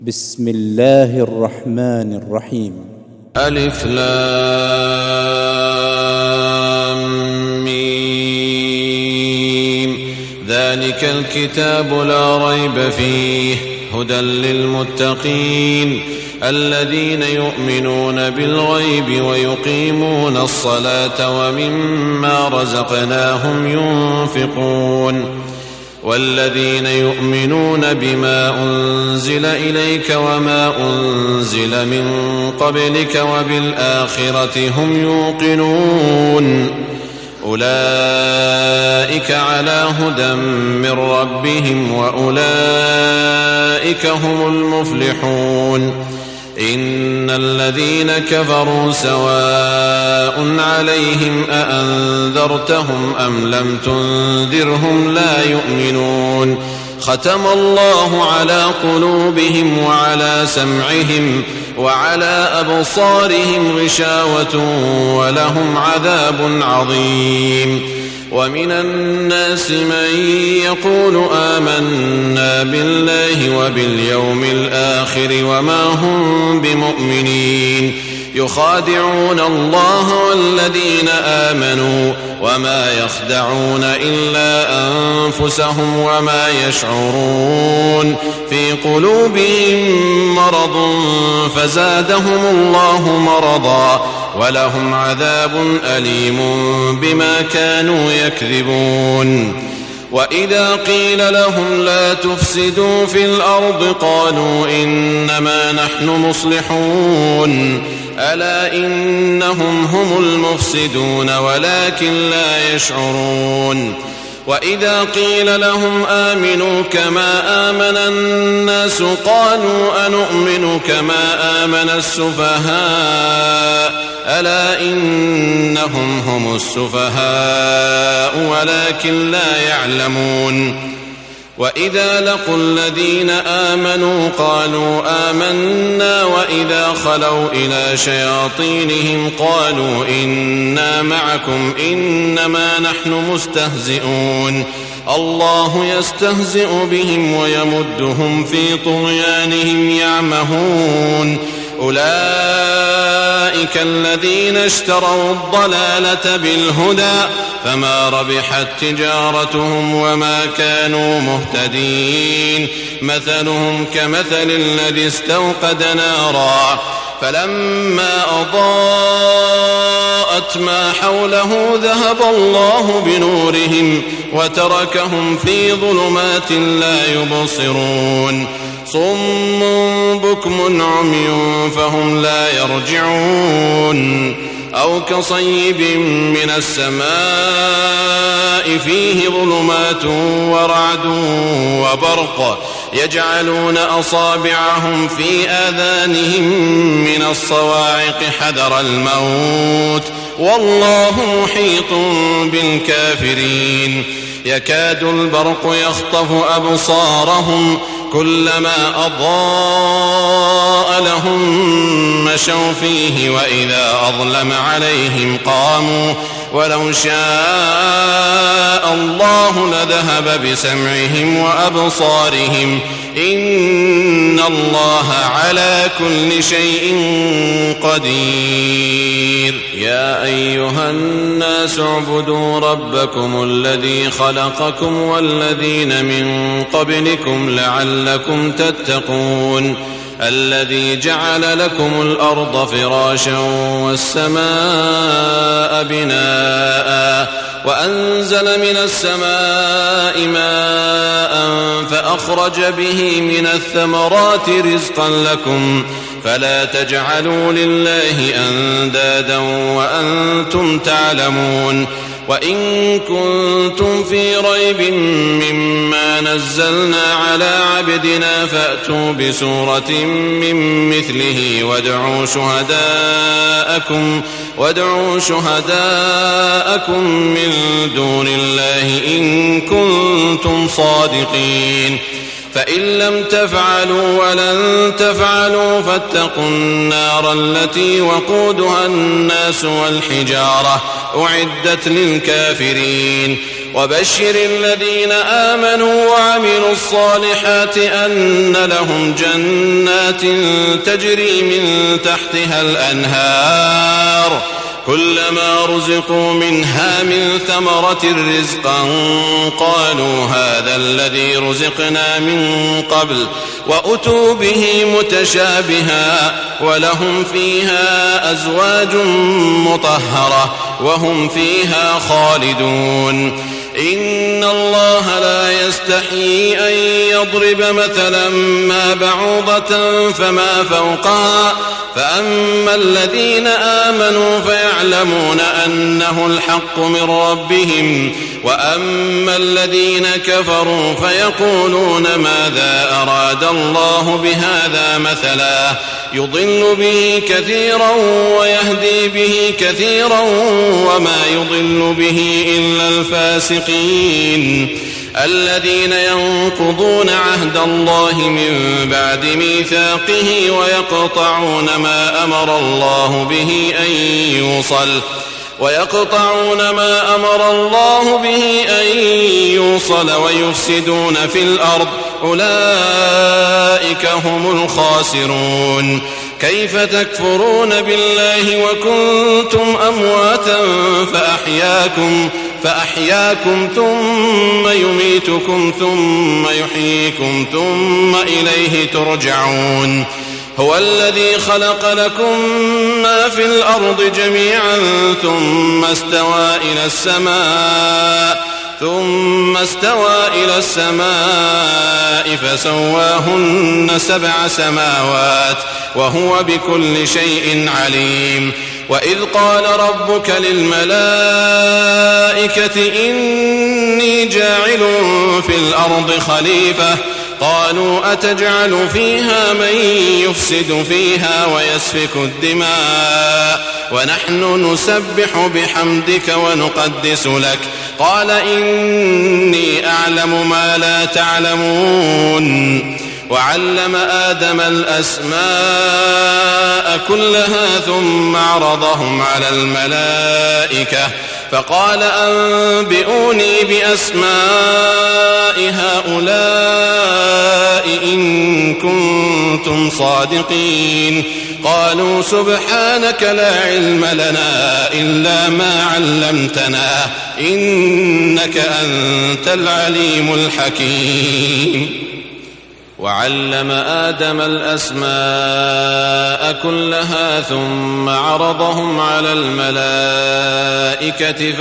بسم الله الرحمن الرحيم. ألف لام ميم. ذلك الكتاب لا ريب فيه هدى للمتقين الذين يؤمنون بالغيب ويقيمون الصلاة ومما رزقناهم ينفقون والذين يؤمنون بما أنزل إليك وما أنزل من قبلك وبالآخرة هم يوقنون أولئك على هدى من ربهم وأولئك هم المفلحون إن الذين كفروا سواء عليهم أأنذرتهم أم لم تنذرهم لا يؤمنون ختم الله على قلوبهم وعلى سمعهم وعلى أبصارهم غشاوة ولهم عذاب عظيم ومن الناس من يقول آمنا بالله وباليوم الآخر وما هم بمؤمنين يخادعون الله والذين آمنوا وما يخدعون إلا أنفسهم وما يشعرون في قلوبهم مرض فزادهم الله مرضا ولهم عذاب أليم بما كانوا يكذبون وإذا قيل لهم لا تفسدوا في الأرض قالوا إنما نحن مصلحون ألا إنهم هم المفسدون ولكن لا يشعرون وإذا قيل لهم آمنوا كما آمن الناس قالوا أنؤمن كما آمن السفهاء ألا إنهم هم السفهاء ولكن لا يعلمون وإذا لقوا الذين آمنوا قالوا آمنا وإذا خلوا إلى شياطينهم قالوا إنا معكم إنما نحن مستهزئون الله يستهزئ بهم ويمدهم في طغيانهم يعمهون أولئك الذين اشتروا الضلالة بالهدى فما ربحت تجارتهم وما كانوا مهتدين مثلهم كمثل الذي استوقد نارا فلما أضاءت ما حوله ذهب الله بنورهم وتركهم في ظلمات لا يبصرون صم بكم عمي فهم لا يرجعون أو كصيب من السماء فيه ظلمات ورعد وبرق يجعلون أصابعهم في آذانهم من الصواعق حذر الموت والله محيط بالكافرين يكاد البرق يخطف أبصارهم كلما أضاء لهم مشوا فيه وإذا أظلم عليهم قاموا ولو شاء الله لذهب بسمعهم وأبصارهم إن الله على كل شيء قدير يا أيها الناس اعبدوا ربكم الذي خلقكم والذين من قبلكم لعلكم تتقون الذي جعل لكم الأرض فراشا والسماء بناء وأنزل من السماء ماء فأخرج به من الثمرات رزقا لكم فلا تجعلوا لله أندادا وأنتم تعلمون وإن كنتم في ريب مما نزلنا على عبدنا فأتوا بسورة من مثله وادعوا شهداءكم من دون الله إن كنتم صادقين فإن لم تفعلوا ولن تفعلوا فاتقوا النار التي وقودها الناس والحجارة أعدت للكافرين وبشر الذين آمنوا وعملوا الصالحات أن لهم جنات تجري من تحتها الأنهار كلما رزقوا منها من ثمرة رزقا قالوا هذا الذي رزقنا من قبل وأتوا به متشابها ولهم فيها أزواج مطهرة وهم فيها خالدون إن الله لا يستحيي أن يضرب مثلا ما بعوضة فما فوقها فأما الذين آمنوا فيعلمون أنه الحق من ربهم وأما الذين كفروا فيقولون ماذا أراد الله بهذا مثلا يضل به كثيرا ويهدي به كثيرا وما يضل به إلا الفاسقين الذين ينقضون عهد الله من بعد ميثاقه ويقطعون ما أمر الله به أن يوصل ويفسدون في الأرض أولئك هم الخاسرون كيف تكفرون بالله وكنتم أمواتا فأحياكم ثم يميتكم ثم يحييكم ثم إليه ترجعون هو الذي خلق لكم ما في الأرض جميعا ثم استوى إلى السماء فسواهن 7 سماوات وهو بكل شيء عليم وإذ قال ربك للملائكة إني جاعل في الأرض خليفة قالوا أتجعل فيها من يفسد فيها ويسفك الدماء ونحن نسبح بحمدك ونقدس لك قال إني أعلم ما لا تعلمون وعلم آدم الأسماء كلها ثم عرضهم على الملائكة فقال أنبئوني بأسماء هؤلاء إن كنتم صادقين قالوا سبحانك لا علم لنا إلا ما علمتنا إنك أنت العليم الحكيم وعلم آدم الأسماء كلها ثم عرضهم على الملائكة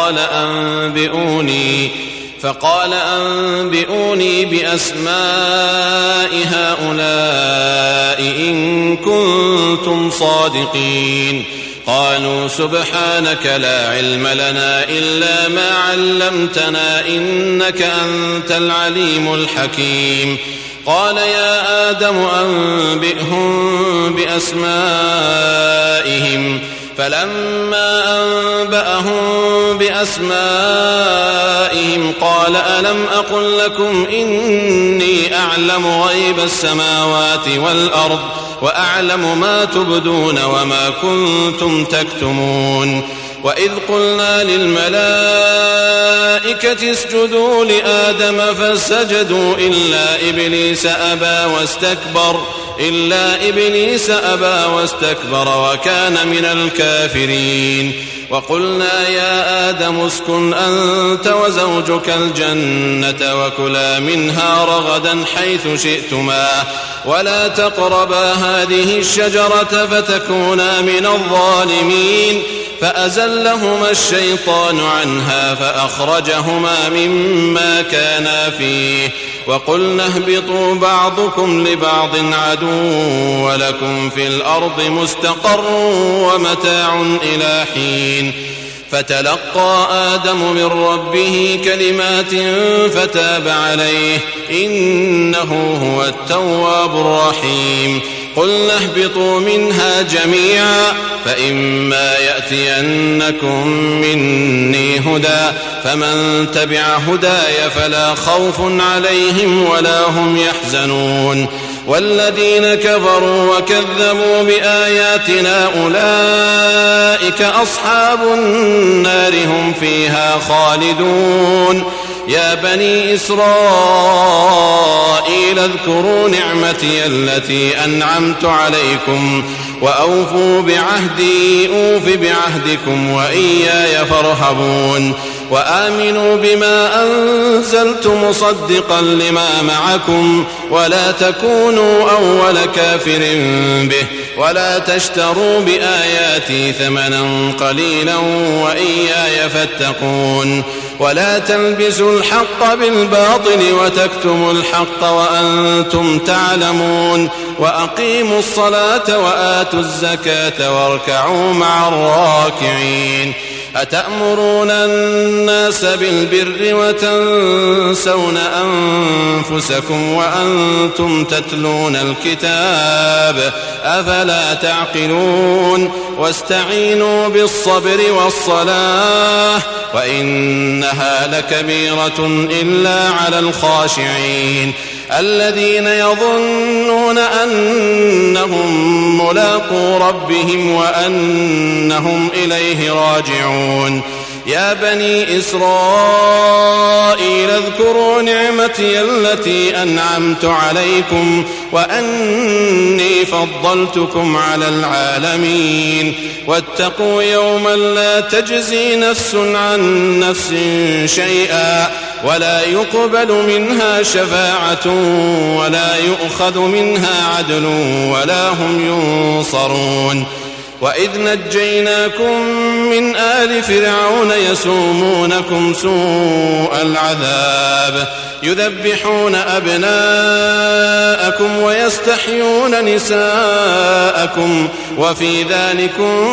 فقال أنبئوني بأسماء هؤلاء إن كنتم صادقين قالوا سبحانك لا علم لنا إلا ما علمتنا إنك أنت العليم الحكيم قال يا آدم أنبئهم بأسمائهم فلما أنبأهم بأسمائهم قال ألم أقل لكم إني أعلم غيب السماوات والأرض وأعلم ما تبدون وما كنتم تكتمون وإذ قلنا للملائكة اسجدوا لآدم فسجدوا إلا إبليس أبى واستكبر وكان من الكافرين وقلنا يا آدم اسكن أنت وزوجك الجنة وكلا منها رغدا حيث شئتما ولا تقربا هذه الشجرة فتكونا من الظالمين فأزلهما الشيطان عنها فأخرجهما مما كانا فيه وقلنا اهبطوا بعضكم لبعض عدو ولكم في الأرض مستقر ومتاع إلى حين فتلقى آدم من ربه كلمات فتاب عليه إنه هو التواب الرحيم قلنا اهبطوا منها جميعا فإما يأتينكم مني هدى فمن تبع هداي فلا خوف عليهم ولا هم يحزنون والذين كفروا وكذبوا بآياتنا أولئك أصحاب النار هم فيها خالدون. يا بني إسرائيل اذكروا نعمتي التي أنعمت عليكم وأوفوا بعهدي أوف بعهدكم وإياي فارهبون. وآمنوا بما أنزلت مصدقا لما معكم ولا تكونوا أول كافر به ولا تشتروا بآياتي ثمنا قليلا وإياي فاتقون. ولا تلبسوا الحق بالباطل وتكتموا الحق وأنتم تعلمون. وأقيموا الصلاة وآتوا الزكاة واركعوا مع الراكعين. أتأمرون الناس بالبر وتنسون أنفسكم وأنتم تتلون الكتاب أفلا تعقلون. واستعينوا بالصبر والصلاة وإنها لكبيرة إلا على الخاشعين الذين يظنون أنهم ملاقو ربهم وأنهم إليه راجعون. يا بني إسرائيل اذكروا نعمتي التي أنعمت عليكم وأني فضلتكم على العالمين. واتقوا يوما لا تجزي نفس عن نفس شيئا ولا يقبل منها شفاعة ولا يؤخذ منها عدل ولا هم ينصرون. وإذ نجيناكم من آل فرعون يسومونكم سوء العذاب يذبحون أبناءكم ويستحيون نساءكم وفي ذلكم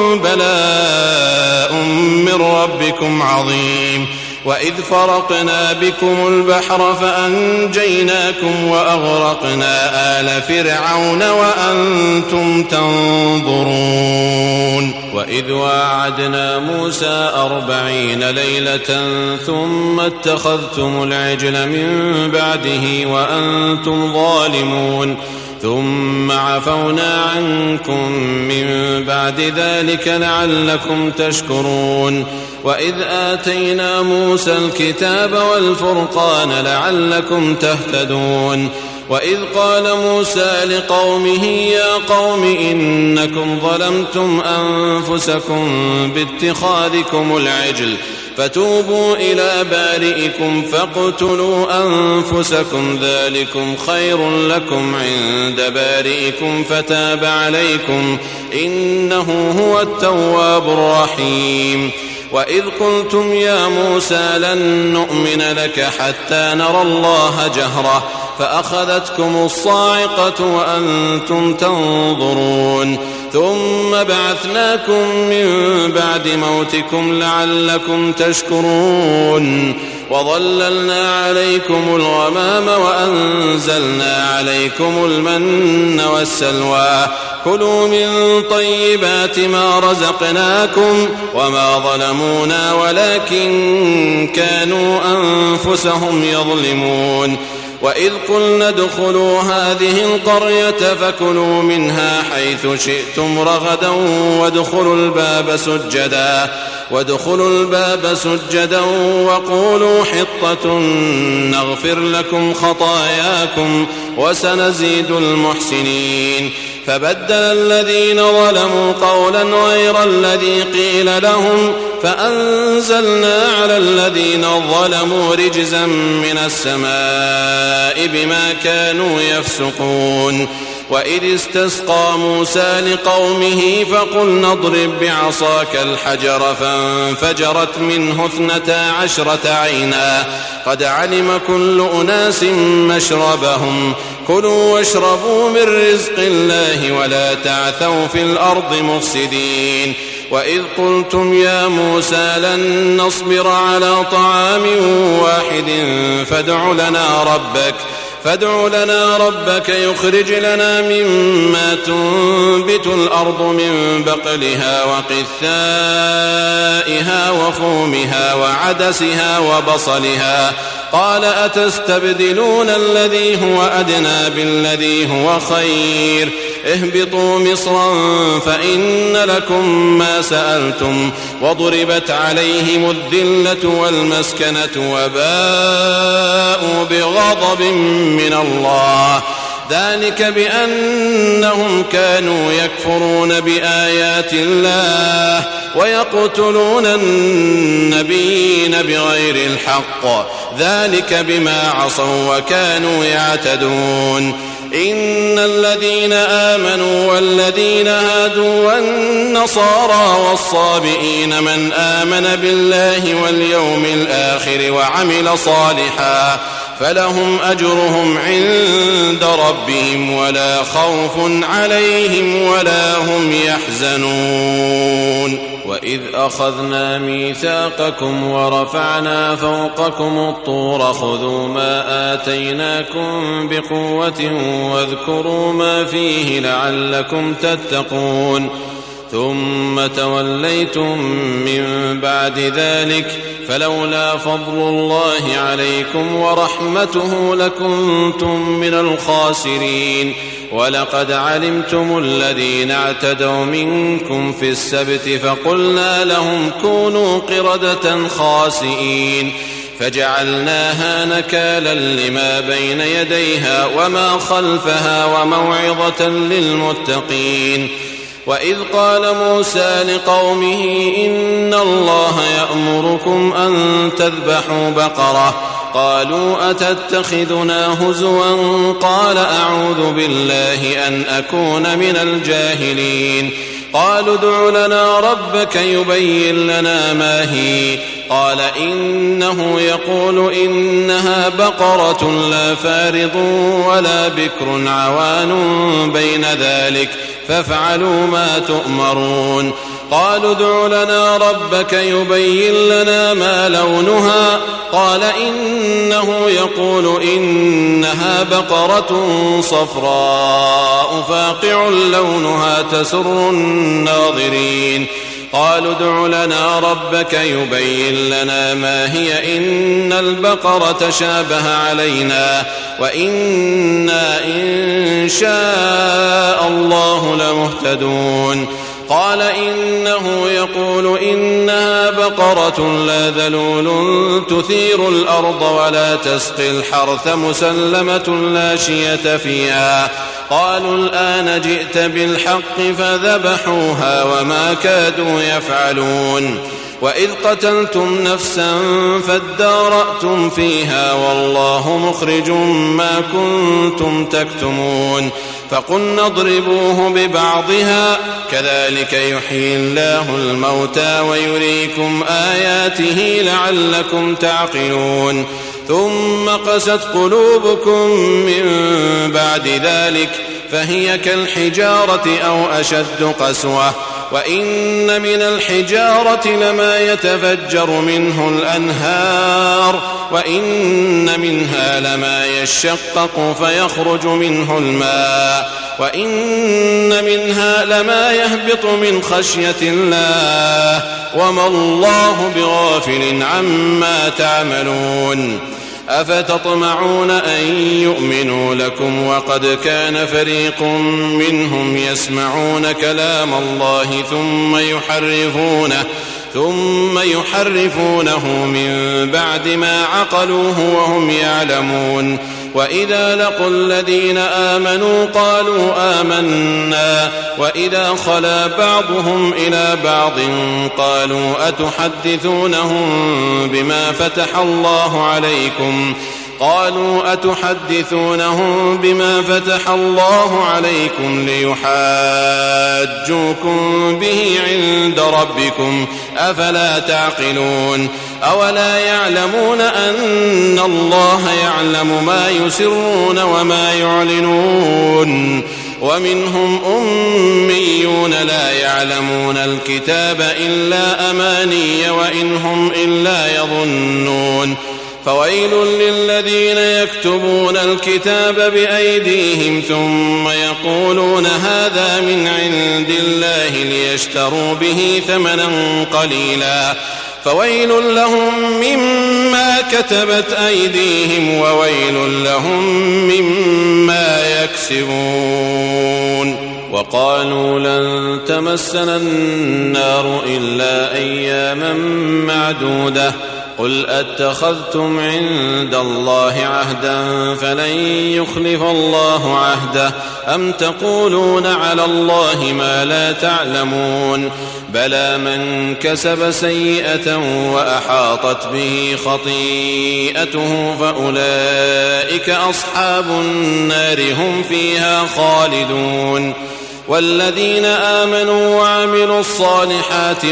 بلاء من ربكم عظيم. وإذ فرقنا بكم البحر فأنجيناكم وأغرقنا آل فرعون وأنتم تنظرون. وإذ واعدنا موسى 40 ليلة ثم اتخذتم العجل من بعده وأنتم ظالمون ثم عفونا عنكم من بعد ذلك لعلكم تشكرون. وإذ آتينا موسى الكتاب والفرقان لعلكم تهتدون. وإذ قال موسى لقومه يا قوم إنكم ظلمتم أنفسكم باتخاذكم العجل فتوبوا إلى بارئكم فاقتلوا أنفسكم ذلكم خير لكم عند بارئكم فتاب عليكم إنه هو التواب الرحيم. وإذ قلتم يا موسى لن نؤمن لك حتى نرى الله جهرة فأخذتكم الصاعقة وأنتم تنظرون ثم بعثناكم من بعد موتكم لعلكم تشكرون. وظللنا عليكم الغمام وأنزلنا عليكم المن والسلوى كلوا من طيبات ما رزقناكم وما ظلمونا ولكن كانوا أنفسهم يظلمون. وإذ قلنا ادخلوا هذه القرية فكلوا منها حيث شئتم رغدا وادخلوا الباب سجدا وقولوا حطة نغفر لكم خطاياكم وسنزيد المحسنين. فبدل الذين ظلموا قولا غير الذي قيل لهم فأنزلنا على الذين ظلموا رجزا من السماء بما كانوا يفسقون. وإذ استسقى موسى لقومه فقلنا اضرب بعصاك الحجر فانفجرت منه 12 عينا قد علم كل أناس مشربهم كلوا واشربوا من رزق الله ولا تعثوا في الأرض مفسدين. وإذ قلتم يا موسى لن نصبر على طعام واحد فادع لنا ربك يخرج لنا مما تنبت الأرض من بقلها وقثائها وفومها وعدسها وبصلها قال أتستبدلون الذي هو أدنى بالذي هو خير اهبطوا مصرا فإن لكم ما سألتم وضربت عليهم الذلة والمسكنة وباءوا بغضب من الله ذلك بأنهم كانوا يكفرون بآيات الله ويقتلون النبيين بغير الحق ذلك بما عصوا وكانوا يعتدون إن الذين آمنوا والذين هادوا والنصارى والصابئين من آمن بالله واليوم الآخر وعمل صالحا فلهم أجرهم عند ربهم ولا خوف عليهم ولا هم يحزنون وإذ أخذنا ميثاقكم ورفعنا فوقكم الطور خذوا ما آتيناكم بقوة واذكروا ما فيه لعلكم تتقون ثم توليتم من بعد ذلك فلولا فضل الله عليكم ورحمته لكنتم من الخاسرين ولقد علمتم الذين اعتدوا منكم في السبت فقلنا لهم كونوا قردة خاسئين فجعلناها نكالا لما بين يديها وما خلفها وموعظة للمتقين وإذ قال موسى لقومه إن الله يأمركم أن تذبحوا بقرة قالوا أتتخذنا هزوا قال أعوذ بالله أن أكون من الجاهلين قالوا ادع لنا ربك يبين لنا ما هي قال إنه يقول إنها بقرة لا فارض ولا بكر عوان بين ذلك فافعلوا ما تؤمرون قالوا ادع لنا ربك يبين لنا ما لونها قال إنه يقول إنها بقرة صفراء فاقع لونها تسر الناظرين قالوا ادع لنا ربك يبين لنا ما هي إن البقرة شابه علينا وإنا إن شاء الله لمهتدون قال إنه يقول إنها بقرة لا ذلول تثير الأرض ولا تسقي الحرث مسلمة لا شية فيها قالوا الآن جئت بالحق فذبحوها وما كادوا يفعلون وإذ قتلتم نفسا فادارأتم فيها والله مخرج ما كنتم تكتمون فقلنا اضربوه ببعضها كذلك يحيي الله الموتى ويريكم آياته لعلكم تعقلون ثم قست قلوبكم من بعد ذلك فهي كالحجارة أو أشد قسوة وإن من الحجارة لما يتفجر منه الأنهار وإن منها لما يشقق فيخرج منه الماء وإن منها لما يهبط من خشية الله وما الله بغافل عما تعملون أفتطمعون أن يؤمنوا لكم وقد كان فريق منهم يسمعون كلام الله ثم يحرفونه من بعد ما عقلوه وهم يعلمون وإذا لقوا الذين آمنوا قالوا آمنا وإذا خلا بعضهم إلى بعض قالوا أتحدثونهم بما فتح الله عليكم ليحاجوكم به عند ربكم أفلا تعقلون أولا يعلمون أن الله يعلم ما يسرون وما يعلنون ومنهم أميون لا يعلمون الكتاب إلا أماني وإن هم إلا يظنون فويل للذين يكتبون الكتاب بأيديهم ثم يقولون هذا من عند الله ليشتروا به ثمنا قليلا فويل لهم مما كتبت أيديهم وويل لهم مما يكسبون. وقالوا لن تمسنا النار إلا أياما معدودة قل أتخذتم عند الله عهدا فلن يخلف الله عهده أم تقولون على الله ما لا تعلمون بلى من كسب سيئة وأحاطت به خطيئته فأولئك أصحاب النار هم فيها خالدون. والذين آمنوا وعملوا الصالحات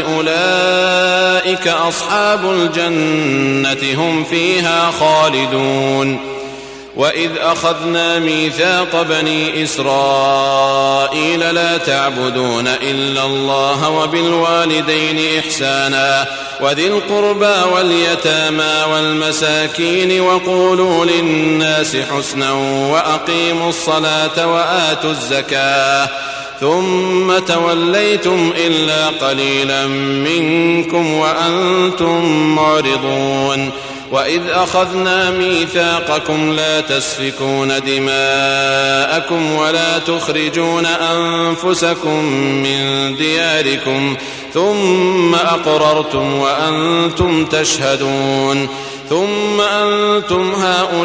أولئك أصحاب الجنة هم فيها خالدون. وإذ أخذنا ميثاق بني إسرائيل لا تعبدون إلا الله وبالوالدين إحسانا وذي القربى واليتامى والمساكين وقولوا للناس حسنا وأقيموا الصلاة وآتوا الزكاة ثم توليتم إلا قليلا منكم وأنتم معرضون. وإذ أخذنا ميثاقكم لا تسفكون دماءكم ولا تخرجون أنفسكم من دياركم ثم أقررتم وأنتم تشهدون ثم أنتم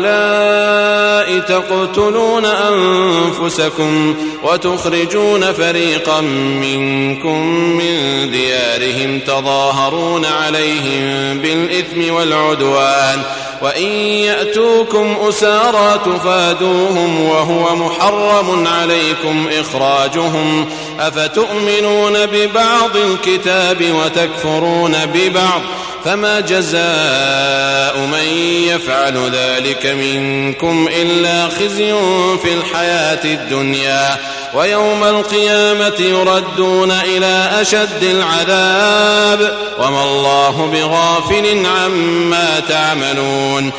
هؤلاء تقتلون أنفسكم وتخرجون فريقا منكم من ديارهم تظاهرون عليهم بالإثم والعدوان وإن يأتوكم أسارى تفادوهم وهو محرم عليكم إخراجهم أفتؤمنون ببعض الكتاب وتكفرون ببعض فما جزاء من يفعل ذلك منكم إلا خزي في الحياة الدنيا ويوم القيامة يردون إلى أشد العذاب وما الله بغافل عما تعملون.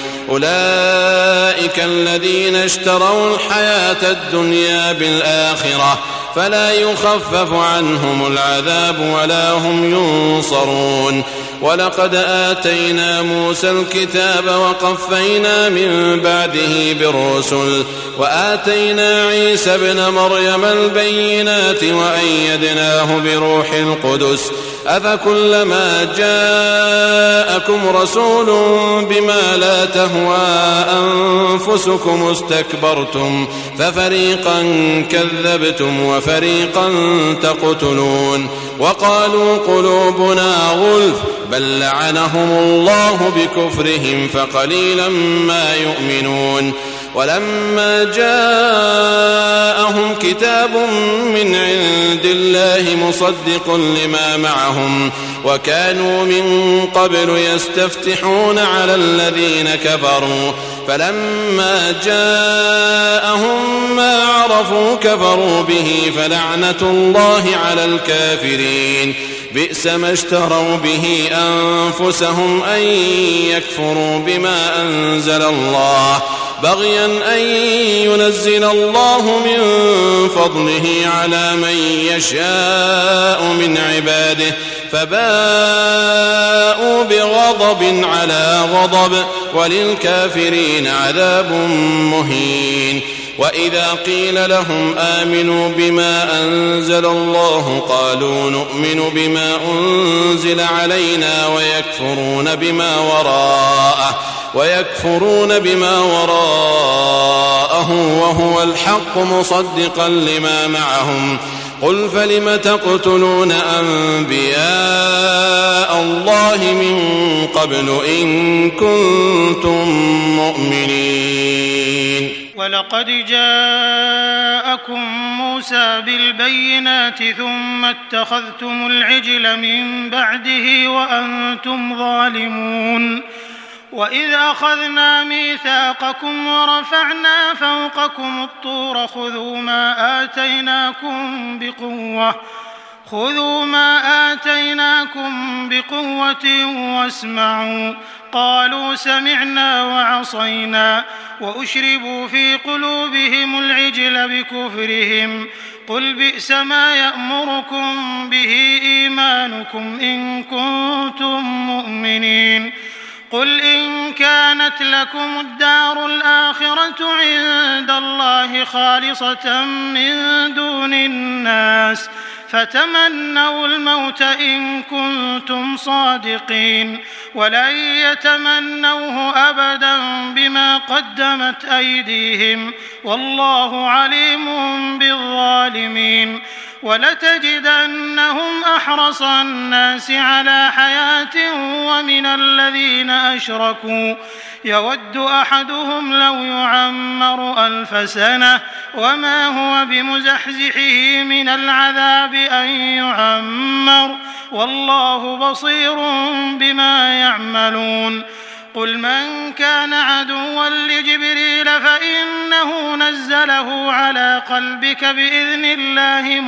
أولئك الذين اشتروا الحياة الدنيا بالآخرة فلا يخفف عنهم العذاب ولا هم ينصرون. ولقد آتينا موسى الكتاب وقفينا من بعده بالرسل وآتينا عيسى ابن مريم البينات وأيدناه بروح القدس أفكلما جاءكم رسول بما لا تهوى أنفسكم استكبرتم ففريقا كذبتم وفريقا تقتلون. وقالوا قلوبنا غلف بل لعنهم الله بكفرهم فقليلا ما يؤمنون. ولما جاءهم كتاب من عند الله مصدق لما معهم وكانوا من قبل يستفتحون على الذين كفروا فلما جاءهم ما عرفوا كفروا به فلعنة الله على الكافرين. بئس ما اشتروا به أنفسهم أن يكفروا بما أنزل الله بغيا أن ينزل الله من فضله على من يشاء من عباده فباءوا بغضب على غضب وللكافرين عذاب مهين. وإذا قيل لهم آمنوا بما أنزل الله قالوا نؤمن بما أنزل علينا ويكفرون بما وراءه وهو الحق مصدقا لما معهم قل فلم تقتلون أنبياء الله من قبل إن كنتم مؤمنين. ولقد جاءكم موسى بالبينات ثم اتخذتم العجل من بعده وأنتم ظالمون. وإذ أخذنا ميثاقكم ورفعنا خذوا ما آتيناكم بقوة واسمعوا. قالوا سمعنا وعصينا وأشربوا في قلوبهم العجل بكفرهم. قل بئس ما يأمركم به إيمانكم إن كنتم مؤمنين. قل إن كانت لكم الدار الآخرة عند الله خالصة من دون الناس فتمنوا الموت إن كنتم صادقين ولن يتمنوه أبدا بما قدمت أيديهم والله عليم بالظالمين. ولتجدنهم أحرص الناس على حياة ومن الذين أشركوا يود أحدهم لو يعمر 1000 سنة وما هو بمزحزحه من العذاب أن يعمر والله بصير بما يعملون. قل من كان عدوا لجبريل فإنه نزله على قلبك بإذن الله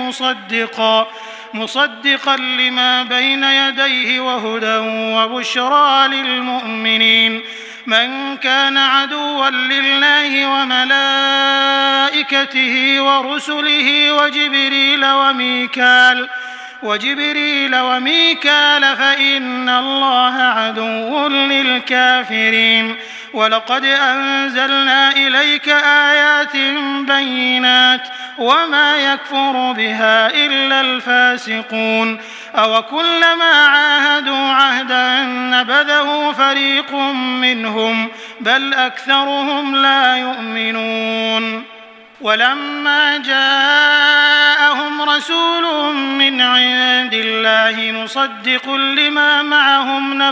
مصدقا لما بين يديه وهدى وبشرى للمؤمنين. من كان عدوا لله وملائكته ورسله وجبريل وميكال فإن الله عدو للكافرين. ولقد أنزلنا إليك آيات بينات وما يكفر بها إلا الفاسقون. أوكلما عاهدوا عهدا نبذه فريق منهم بل أكثرهم لا يؤمنون. ولما جاءهم رسول من عند الله مصدق لما معهم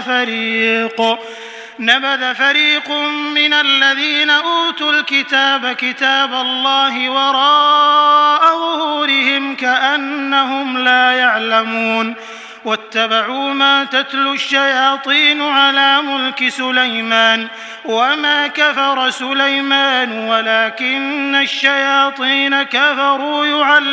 نبذ فريق من الذين أوتوا الكتاب كتاب الله وراء ظهورهم كأنهم لا يعلمون. واتبعوا ما تتلو الشياطين على ملك سليمان وما كفر سليمان ولكن الشياطين كفروا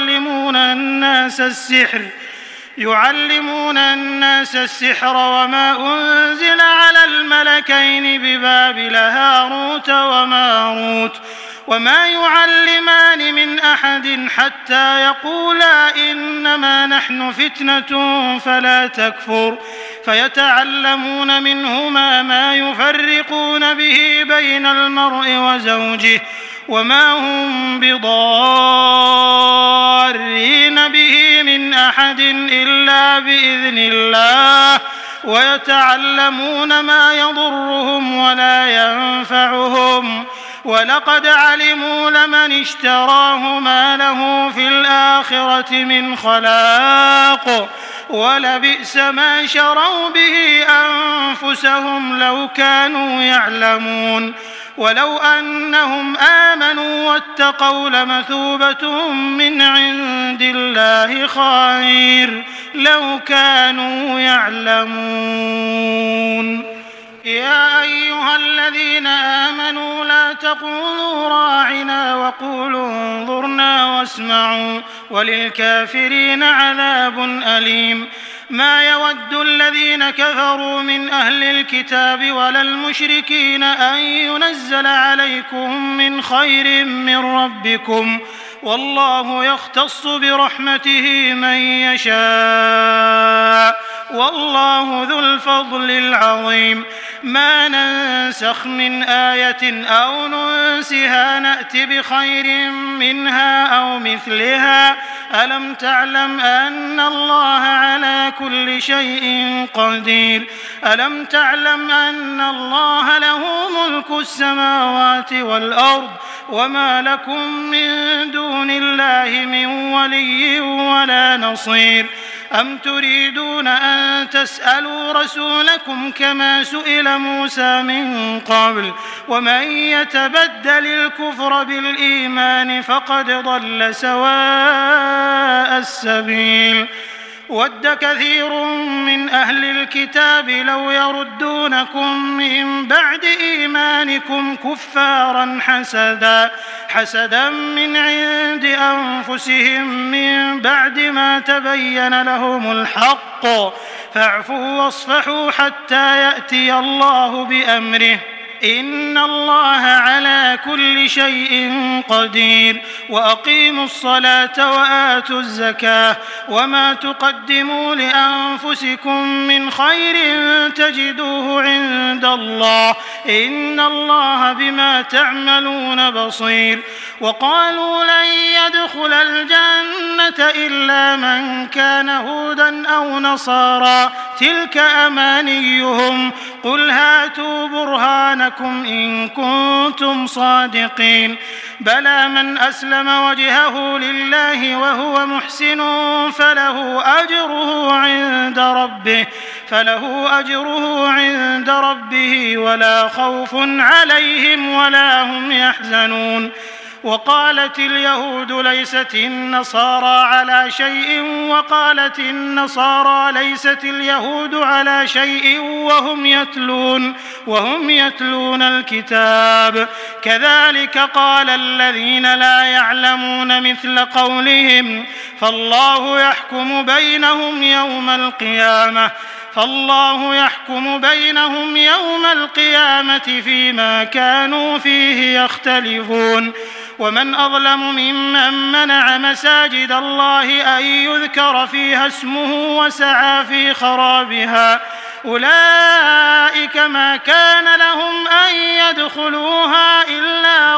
يعلمون الناس السحر وما أنزل على الملكين ببابل هاروت وماروت وما يعلمان من أحد حتى يقولا إنما نحن فتنة فلا تكفر فيتعلمون منهما ما يفرقون به بين المرء وزوجه وما هم بضارين به من أحد إلا بإذن الله ويتعلمون ما يضرهم ولا ينفعهم ولقد علموا لمن اشتراه ما له في الآخرة من خلاق ولبئس ما شروا به أنفسهم لو كانوا يعلمون. ولو أنهم آمنوا واتقوا لمثوبة من عند الله خير لو كانوا يعلمون. يا أيها الذين آمنوا لا تقولوا راعنا وقولوا انظرنا واسمعوا وللكافرين عذاب أليم. ما يود الذين كفروا من أهل الكتاب ولا المشركين أن ينزل عليكم من خير من ربكم والله يختص برحمته من يشاء والله ذو الفضل العظيم. ما ننسخ من آية أو ننسها نأت بخير منها أو مثلها ألم تعلم أن الله على كل شيء قدير. ألم تعلم أن الله له ملك السماوات والأرض وما لكم من دون الله من ولي ولا نصير. أم تريدون أن تسألوا رسولكم كما سئل موسى من قبل ومن يتبدل الكفر بالإيمان فقد ضل سواء السبيل. ود كثير من أهل الكتاب لو يردونكم من بعد إيمانكم كفارا حسدا من عند أنفسهم من بعد ما تبين لهم الحق فاعفوا واصفحوا حتى يأتي الله بأمره إن الله على كل شيء قدير وأقيموا الصلاة وآتوا الزكاة وما تقدموا لأنفسكم من خير تجدوه عند الله إن الله بما تعملون بصير وقالوا لن يدخل الجنة إلا من كان هودا أو نصارى تلك أمانيهم قل هاتوا برهانكم إن كنتم صادقين بلى من أسلم وجهه لله وهو محسن فله أجره عند ربه ولا خوف عليهم ولا هم يحزنون وقالت اليهود ليست النصارى على شيء وقالت النصارى ليست اليهود على شيء وهم يتلون الكتاب كذلك قال الذين لا يعلمون مثل قولهم فالله يحكم بينهم يوم القيامة فيما كانوا فيه يختلفون ومن أظلم ممن منع مساجد الله أن يذكر فيها اسمه وسعى في خرابها أولئك ما كان لهم أن يدخلوها إلا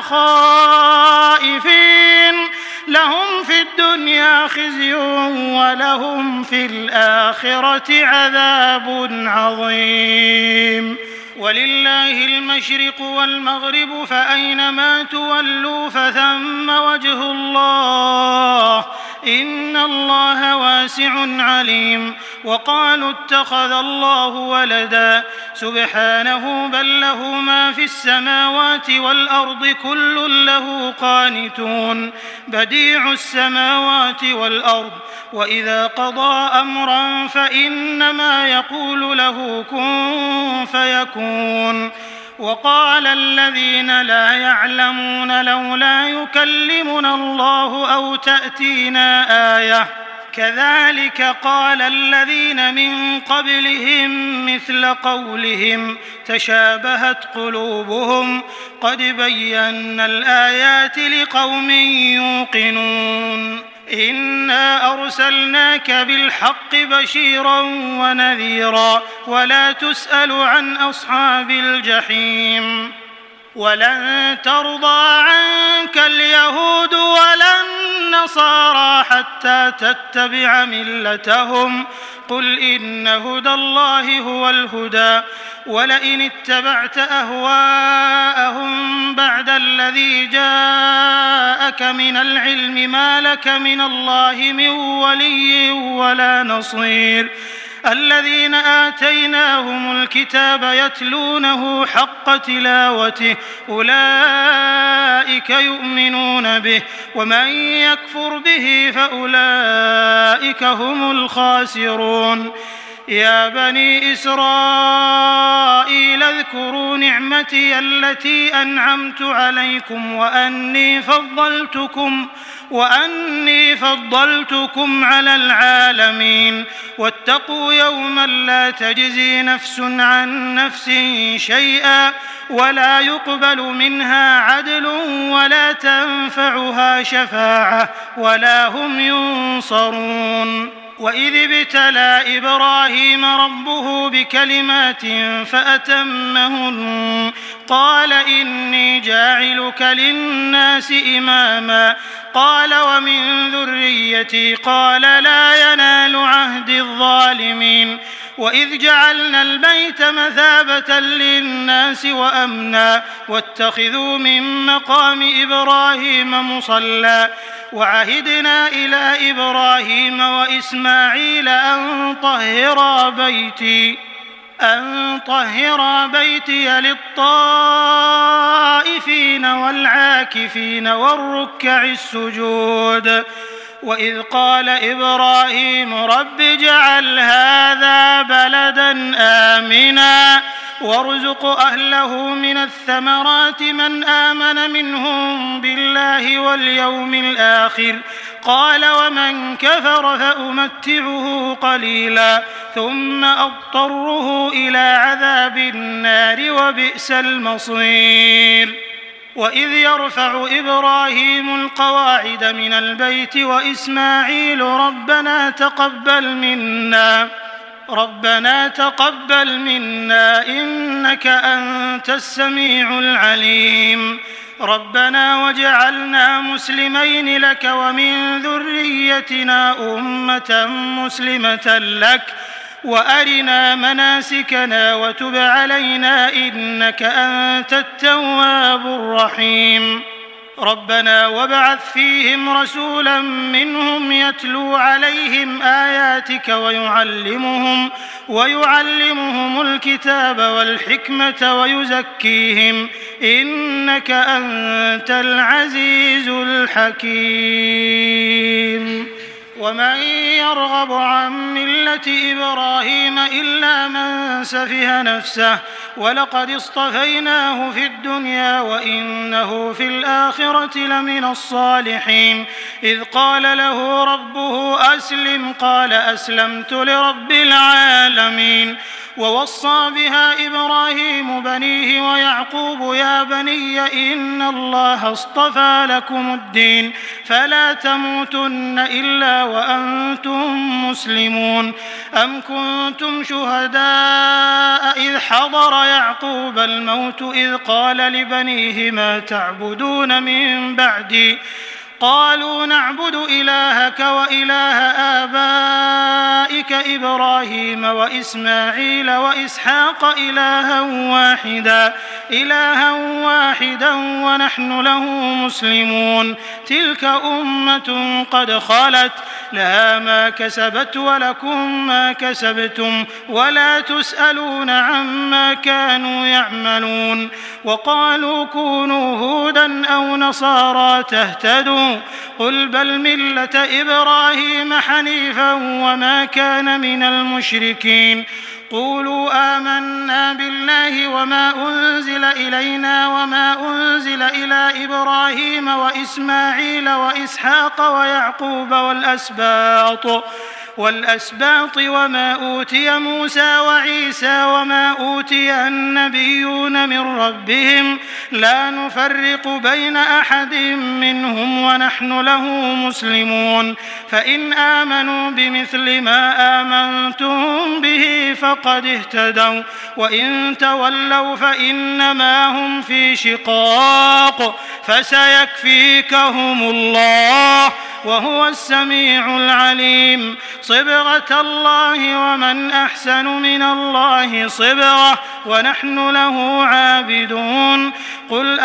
خائفين لهم في الدنيا خزي ولهم في الآخرة عذاب عظيم ولله المشرق والمغرب فأينما تولوا فثم وجه الله إن الله واسع عليم وقالوا اتخذ الله ولدا سبحانه بل له ما في السماوات والأرض كل له قانتون بديع السماوات والأرض وإذا قضى أمرا فإنما يقول له كن فيكون وقال الذين لا يعلمون لولا يكلمنا الله أو تأتينا آية كذلك قال الذين من قبلهم مثل قولهم تشابهت قلوبهم قد بينا الآيات لقوم يوقنون إنا أرسلناك بالحق بشيرا ونذيرا ولا تسأل عن أصحاب الجحيم ولن ترضى عنك اليهود ولا النصارى حتى تتبع ملتهم قل إن هدى الله هو الهدى ولئن اتبعت أهواءهم بعد الذي جاءك من العلم ما لك من الله من ولي ولا نصير الذين آتيناهم الكتاب يتلونه حق تلاوته أولئك يؤمنون به ومن يكفر به فأولئك هم الخاسرون يا بني إسرائيل اذكروا نعمتي التي أنعمت عليكم وأني فضلتكم على العالمين واتقوا يوما لا تجزي نفس عن نفس شيئا ولا يقبل منها عدل ولا تنفعها شفاعة ولا هم ينصرون وإذ ابتلى إبراهيم ربه بكلمات فأتمهن قال إني جاعلك للناس إماما قال ومن ذريتي قال لا ينال عهد الظالمين وإذ جعلنا البيت مثابة للناس وأمنا واتخذوا من مقام إبراهيم مصلى وعهدنا إلى إبراهيم وإسماعيل أن طهرا بيتي للطائفين والعاكفين والركع السجود وإذ قال إبراهيم رب اجعل هذا بلدا آمنا وارزق أهله من الثمرات من آمن منهم بالله واليوم الآخر قال ومن كفر فأمتعه قليلا ثم أضطره إلى عذاب النار وبئس المصير وإذ يرفع إبراهيم القواعد من البيت وإسماعيل ربنا تقبل منا إنك أنت السميع العليم ربنا واجعلنا مسلمين لك ومن ذريتنا أمة مسلمة لك وأرنا مناسكنا وتب علينا إنك أنت التواب الرحيم ربنا وابعث فيهم رسولا منهم يتلو عليهم آياتك ويعلمهم الكتاب والحكمة ويزكيهم إنك أنت العزيز الحكيم ومن يرغب عن ملة إبراهيم إلا من سفه نفسه ولقد اصطفيناه في الدنيا وإنه في الآخرة لمن الصالحين إذ قال له ربه أسلم قال أسلمت لرب العالمين ووصى بها إبراهيم بنيه ويعقوب يا بني إن الله اصطفى لكم الدين فلا تموتن إلا وأنتم مسلمون أم كنتم شهداء إذ حضر يعقوب الموت إذ قال لبنيه ما تعبدون من بعدي قالوا نعبد إلهك وإله آبائك إبراهيم وإسماعيل وإسحاق إلها واحدا ونحن له مسلمون تلك أمة قد خلت لها ما كسبت ولكم ما كسبتم ولا تسألون عما كانوا يعملون وقالوا كونوا هودا أو نصارى تهتدوا قل بل ملة إبراهيم حنيفا وما كان من المشركين قولوا آمنا بالله وما أنزل إلينا وما أنزل إلى إبراهيم وإسماعيل وإسحاق ويعقوب والأسباط وما أوتي موسى وعيسى وما أوتي النبيون من ربهم لا نفرق بين أحد منهم ونحن له مسلمون فإن آمنوا بمثل ما آمنتم به فقد اهتدوا وإن تولوا فإنما هم في شقاق فسيكفيكهم الله وهو السميع العليم صبغة الله ومن أحسن من الله صبغة ونحن له عابدون قل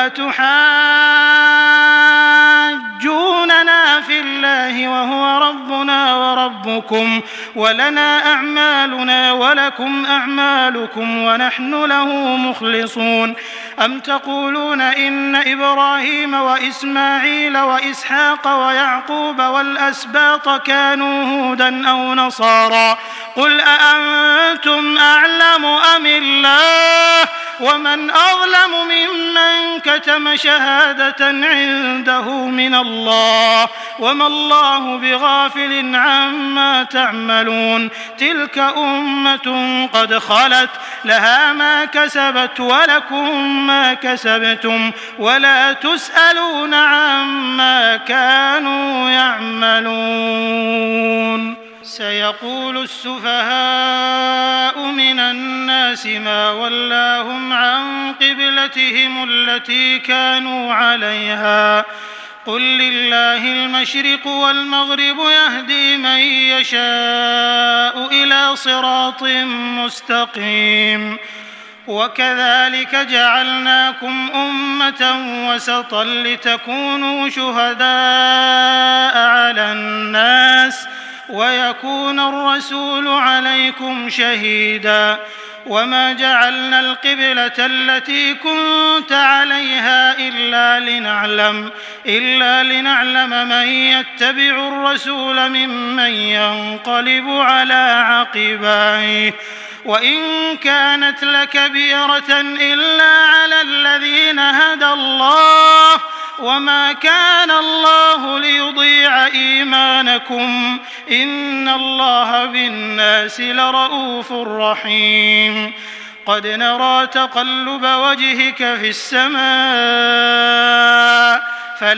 أتحاجوننا في الله وهو ربنا وربكم ولنا أعمالنا ولكم أعمالكم ونحن له مخلصون أم تقولون إن إبراهيم وإسماعيل وإسحاق ويعقوب والأسباط كانوا هودا أو نصارى قل أأنتم أعلم أم الله ومن أظلم ممن كتم شهادة عنده من الله وما الله بغافل عما تعملون تلك أمة قد خلت لها ما كسبت ولكم ما كسبتم ولا تسألون عما كانوا يعملون سيقول السفهاء من الناس ما ولاهم عن قبلتهم التي كانوا عليها قل لله المشرق والمغرب يهدي من يشاء إلى صراط مستقيم وكذلك جعلناكم أمة وسطا لتكونوا شهداء على الناس ويكون الرسول عليكم شهيدا. وما جعلنا القبلة التي كنت عليها إلا لنعلم من يتبع الرسول ممن ينقلب على عقبيه. وإن كانت لكبيرة إلا على الذين هدى الله وما كان الله ليضيع إيمانكم إن الله بالناس لرؤوف رحيم. قد نرى تقلب وجهك في السماء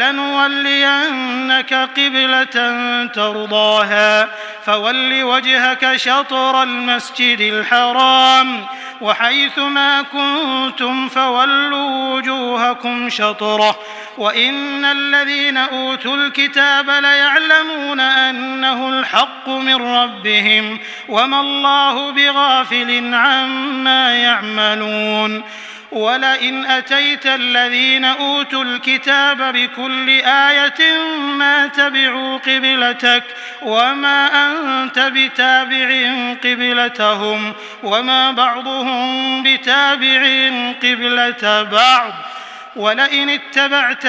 فلنولينك قبلة ترضاها فول وجهك شطر المسجد الحرام وحيث ما كنتم فولوا وجوهكم شطره وإن الذين أوتوا الكتاب ليعلمون أنه الحق من ربهم وما الله بغافل عما يعملون. ولئن أتيت الذين أوتوا الكتاب بكل آية ما تبعوا قبلتك وما أنت بتابع قبلتهم وما بعضهم بتابع قبلة بعض. ولئن اتبعت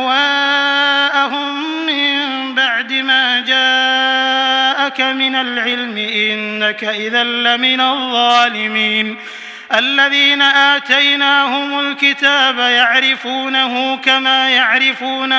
أهواءهم من بعد ما جاءك من العلم إنك إذا لمن الظالمين. الذين آتيناهم الكتاب يعرفونه كما يعرفون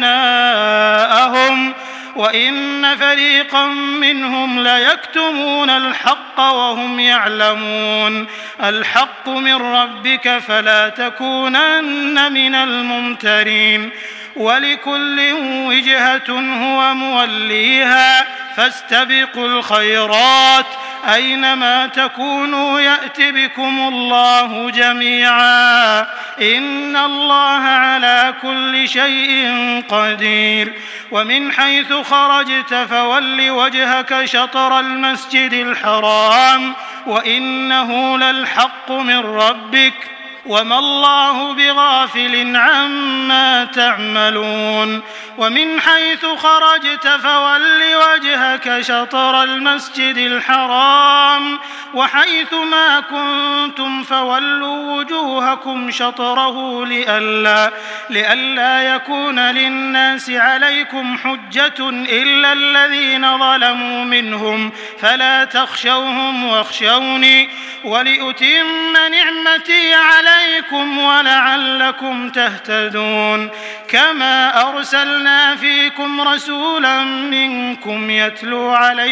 أبناءهم وإن فريقا منهم ليكتمون الحق وهم يعلمون. الحق من ربك فلا تكونن من الممترين. ولكل وجهة هو موليها فاستبقوا الخيرات أينما تكونوا يأت بكم الله جميعا إن الله على كل شيء قدير. ومن حيث خرجت فول وجهك شطر المسجد الحرام وإنه للحق من ربك وما الله بغافل عما تعملون. ومن حيث خرجت فول وجهك شطر المسجد الحرام وحيث ما كنتم فولوا وجوهكم شطره لئلا يكون للناس عليكم حجة إلا الذين ظلموا منهم فلا تخشوهم واخشوني ولأتم نعمتي عليكم ولعلكم تهتدون. كما أرسلنا فيكم رسولا منكم يتلو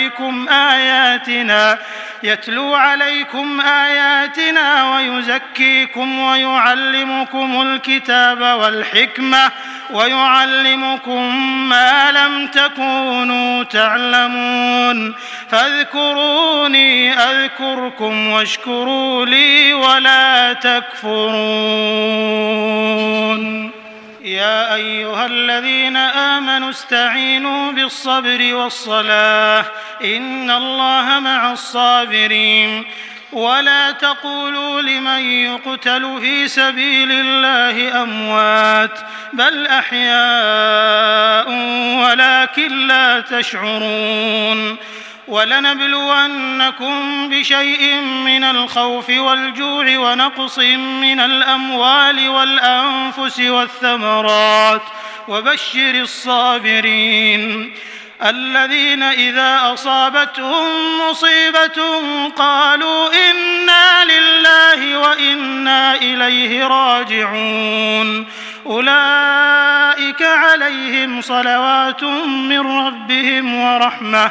عليكم آياتنا ويزكيكم ويعلمكم الكتاب والحكمة ويعلمكم ما لم تكونوا تعلمون. فاذكروني أذكركم واشكروا لي ولا تكفرون. يا أيها الذين آمنوا استعينوا بالصبر والصلاة إن الله مع الصابرين. ولا تقولوا لمن يقتل في سبيل الله أموات بل أحياء ولكن لا تشعرون. ولنبلونكم بشيء من الخوف والجوع ونقص من الأموال والأنفس والثمرات وبشر الصابرين الذين إذا أصابتهم مصيبة قالوا إنا لله وإنا إليه راجعون. أولئك عليهم صلوات من ربهم ورحمة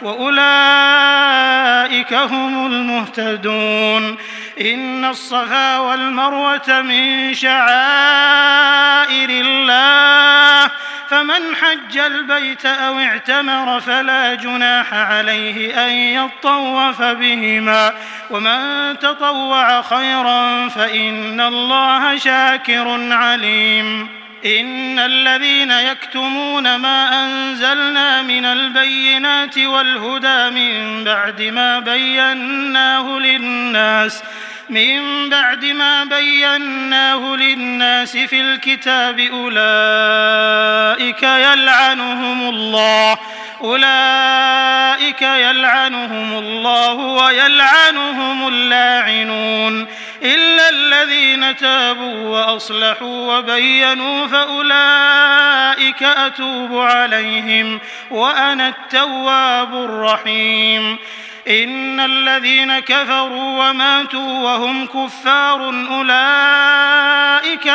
وأولئك هم المهتدون. إن الصفا والمروة من شعائر الله فمن حج البيت أو اعتمر فلا جناح عليه أن يطوف بهما ومن تطوع خيرا فإن الله شاكر عليم. إن الذين يكتمون ما أنزلنا من البينات والهدى من بعد ما بيناه للناس في الكتاب أولئك أولئك يلعنهم الله ويلعنهم اللاعنون إلا الذين تابوا وأصلحوا وبينوا فأولئك أتوب عليهم وأنا التواب الرحيم. إن الذين كفروا وماتوا وهم كفار أولئك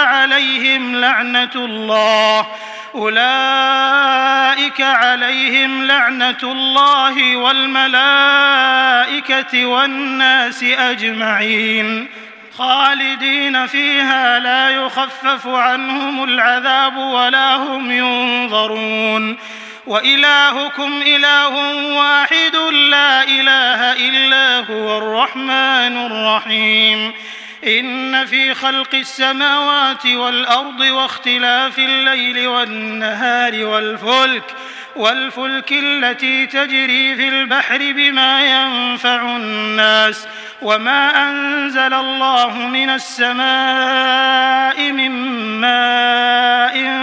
عليهم لعنة الله والملائكة والناس أجمعين خالدين فيها لا يخفف عنهم العذاب ولا هم ينظرون. وإلهكم إله واحد لا إله إلا هو الرحمن الرحيم. إن في خلق السماوات والأرض واختلاف الليل والنهار والفلك التي تجري في البحر بما ينفع الناس وما أنزل الله من السماء من ماء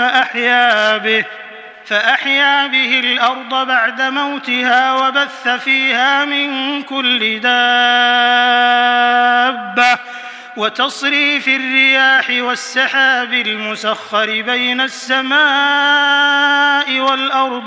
فأحيا به الأرض بعد موتها وبث فيها من كل دابة وتصريف الرياح والسحاب المسخر بين السماء والأرض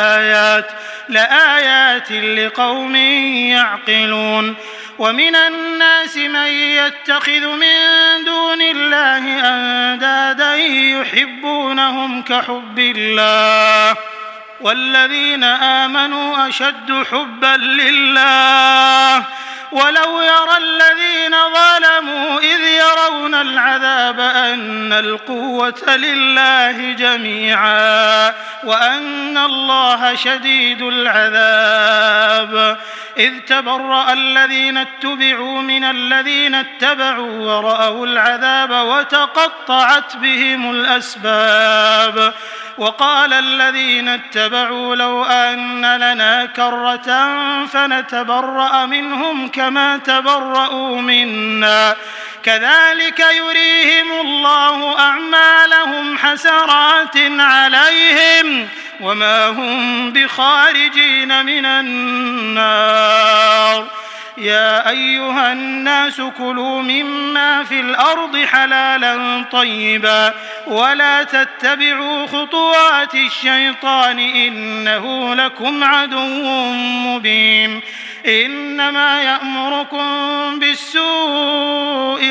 لآيات لقوم يعقلون. ومن الناس من يتخذ من دون الله أندادا يحبونهم كحب الله والذين آمنوا أشد حبا لله ولو يرى الذين ظلموا إذ يرون العذاب أن القوة لله جميعا وأن الله شديد العذاب. إذ تبرأ الذين اتبعوا من الذين اتبعوا ورأوا العذاب وتقطعت بهم الأسباب. وقال الذين اتبعوا لو أن لنا كرة فنتبرأ منهم كما تبرأوا منا كذلك يريهم الله أعمالهم حسرات عليهم وما هم بخارجين من النار. يا أيها الناس كلوا مما في الأرض حلالا طيبا ولا تتبعوا خطوات الشيطان إنه لكم عدو مبين. إنما يأمركم بالسوء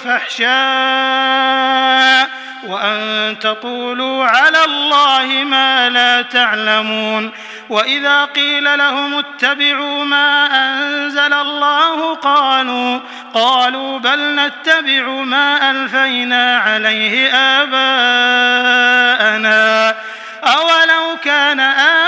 والفحشاء وأن تقولوا على الله ما لا تعلمون. وإذا قيل لهم اتبعوا ما أنزل الله قالوا بل نتبع ما ألفينا عليه آباءنا أولو كان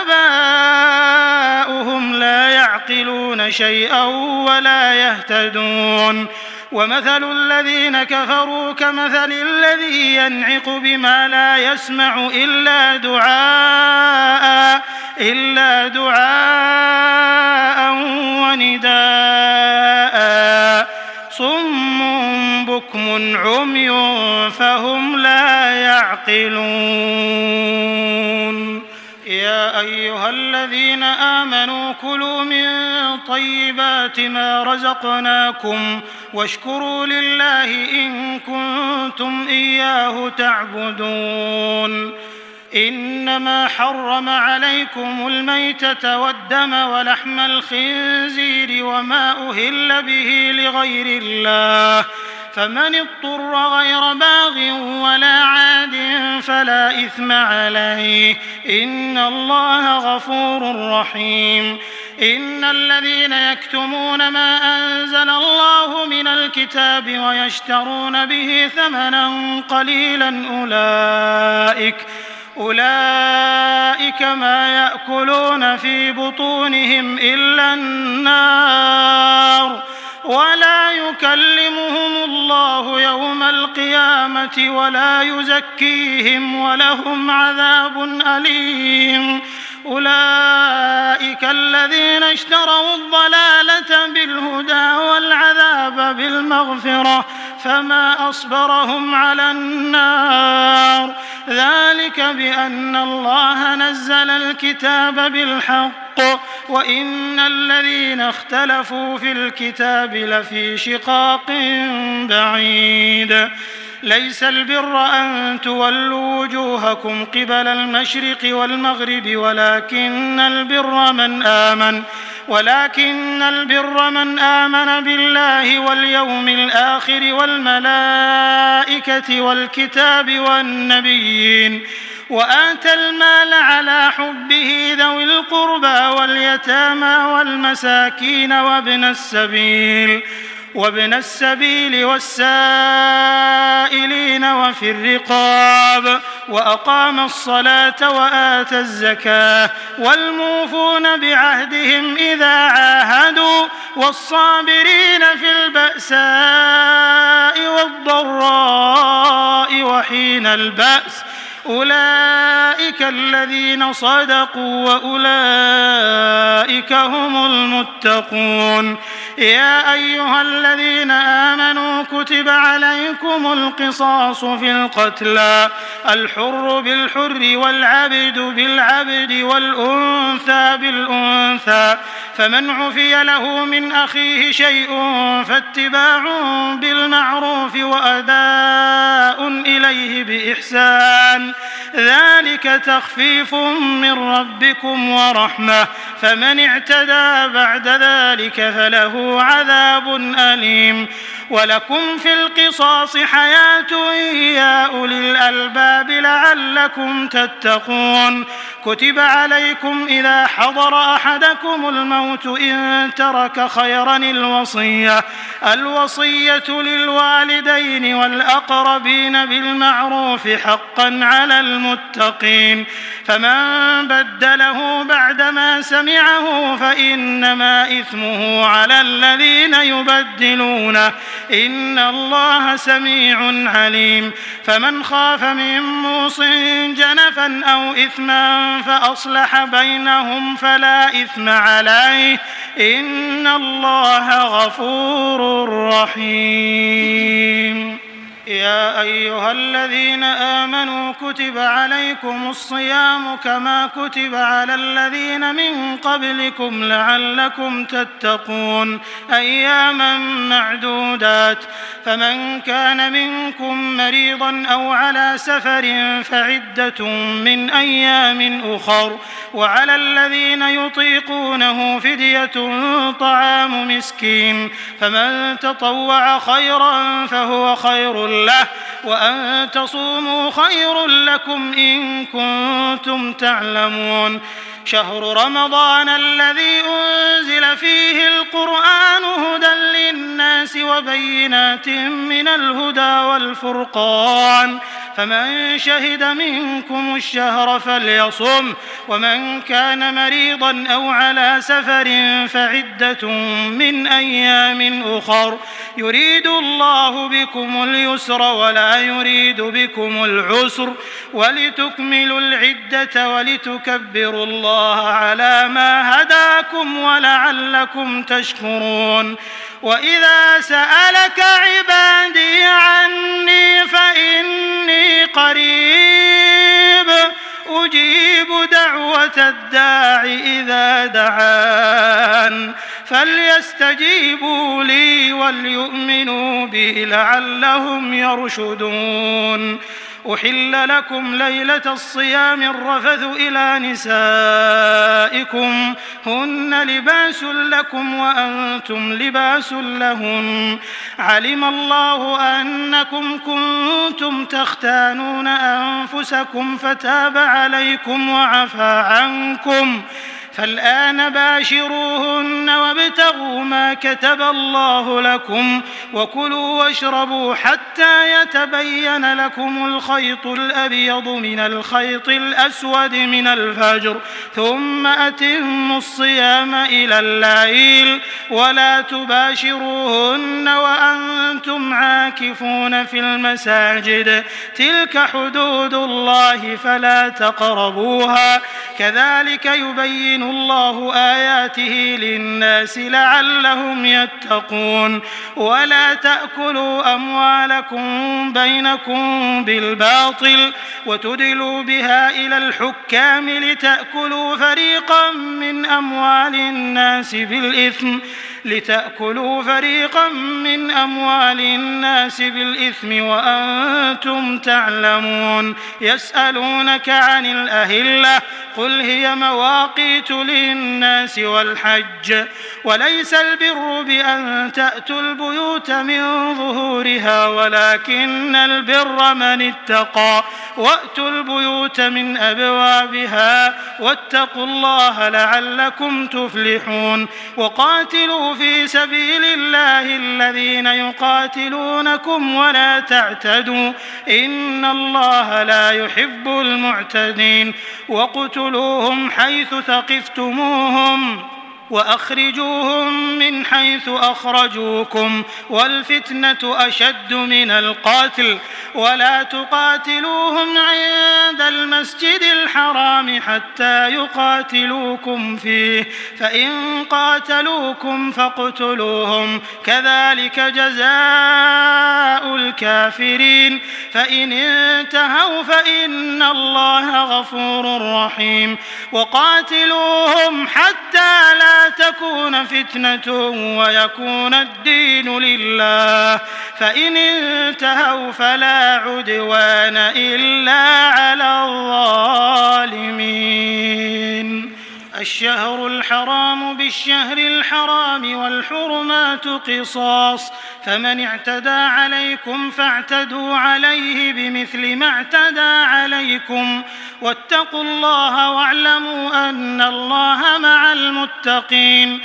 آباؤهم لا يعقلون شيئا ولا يهتدون. ومثل الذين كفروا كمثل الذي ينعق بما لا يسمع إلا دعاء ونداء صم بكم عمي فهم لا يعقلون. يا أيها الذين آمنوا كلوا من طيبات ما رزقناكم واشكروا لله إن كنتم إياه تعبدون. إنما حرم عليكم الميتة والدم ولحم الخنزير وما أهل به لغير الله فمن اضطر غير باغ ولا عاد فلا إثم عليه إن الله غفور رحيم. إن الذين يكتمون ما أنزل الله من الكتاب ويشترون به ثمنا قليلا أولئك ما يأكلون في بطونهم إلا النار ولا يكلمهم الله يوم القيامة ولا يزكيهم ولهم عذاب أليم. أولئك الذين اشتروا الضلالة بالهدى والعذاب بالمغفرة فما أصبرهم على النار ذلك بأن الله نزل الكتاب بالحق وإن الذين اختلفوا في الكتاب لفي شقاق بعيد ليس البر أن تولوا وجوهكم قبل المشرق والمغرب ولكن البر من آمن بالله واليوم الآخر والملائكة والكتاب والنبيين وآتى المال على حبه ذوي القربى واليتامى والمساكين وابن السبيل والسائلين وفي الرقاب وأقام الصلاة وآتى الزكاة والموفون بعهدهم إذا عاهدوا والصابرين في البأساء والضراء وحين البأس أولئك الذين صدقوا وأولئك هم المتقون يا أيها الذين آمنوا كتب عليكم القصاص في القتلى الحر بالحر والعبد بالعبد والأنثى بالأنثى فمن عفي له من أخيه شيء فاتباع بالمعروف وأداء إليه بإحسان ذلك تخفيف من ربكم ورحمة فمن اعتدى بعد ذلك فله عذاب أليم ولكم في القصاص حياة يا أولي الألباب لعلكم تتقون كتب عليكم إذا حضر أحدكم الموت إن ترك خيرا الوصية للوالدين والأقربين بالمعروف حقا على المتقين فمن بدله بعدما سمعه فإنما إثمه على الذين يبدلونه إن الله سميع عليم فمن خاف من موص جنفا أو إثما فأصلح بينهم فلا إثم عليه إن الله غفور رحيم يا أيها الذين آمنوا كتب عليكم الصيام كما كتب على الذين من قبلكم لعلكم تتقون أياما معدودات فمن كان منكم مريضا أو على سفر فعدة من أيام أخر وعلى الذين يطيقونه فدية طعام مسكين فمن تطوع خيرا فهو خير له وأن تصوموا خير لكم إن كنتم تعلمون شهر رمضان الذي أنزل فيه القرآن هدى للناس وبينات من الهدى والفرقان فمن شهد منكم الشهر فليصم ومن كان مريضا أو على سفر فعدة من أيام أخر يريد الله بكم اليسر ولا يريد بكم العسر ولتكملوا العدة ولتكبروا الله على ما هداكم ولعلكم تشكرون وإذا سألك عبادي عني فإني قريب أجيب دعوة الداع إذا دعان فليستجيبوا لي وليؤمنوا بي لعلهم يرشدون أحل لكم ليلة الصيام الرفث إلى نسائكم هن لباس لكم وأنتم لباس لهن علم الله أنكم كنتم تختانون أنفسكم فتاب عليكم وعفى عنكم فالآن باشروهن وابتغوا ما كتب الله لكم وكلوا واشربوا حتى يتبين لكم الخيط الأبيض من الخيط الأسود من الفجر ثم أتموا الصيام إلى الليل ولا تباشروهن وأنتم عاكفون في المساجد تلك حدود الله فلا تقربوها كذلك يبين الله آياته للناس لعلهم يتقون. ولا تأكلوا أموالكم بينكم بالباطل وتدلوا بها إلى الحكام لتأكلوا فريقا من أموال الناس بالإثم وأنتم تعلمون. يسألونك عن الأهلة قل هي مواقيت للناس والحج وليس البر بأن تأتوا البيوت من ظهورها ولكن البر من اتقى وأتوا البيوت من أبوابها واتقوا الله لعلكم تفلحون. وقاتلوا في سبيل الله الذين يقاتلونكم ولا تعتدوا إن الله لا يحب المعتدين. وقتلوهم حيث ثقفتموهم وأخرجوهم من حيث أخرجوكم والفتنة أشد من القتل ولا تقاتلوهم عند المسجد الحرام حتى يقاتلوكم فيه فإن قاتلوكم فاقتلوهم كذلك جزاء الكافرين. فإن انتهوا فإن الله غفور رحيم. وقاتلوهم حتى لا تكون فتنة ويكون الدين لله فإن انتهوا فلا عدوان إلا على الظالمين. الشهر الحرام بالشهر الحرام والحرمات قصاص فمن اعتدى عليكم فاعتدوا عليه بمثل ما اعتدى عليكم واتقوا الله واعلموا أن الله مع المتقين.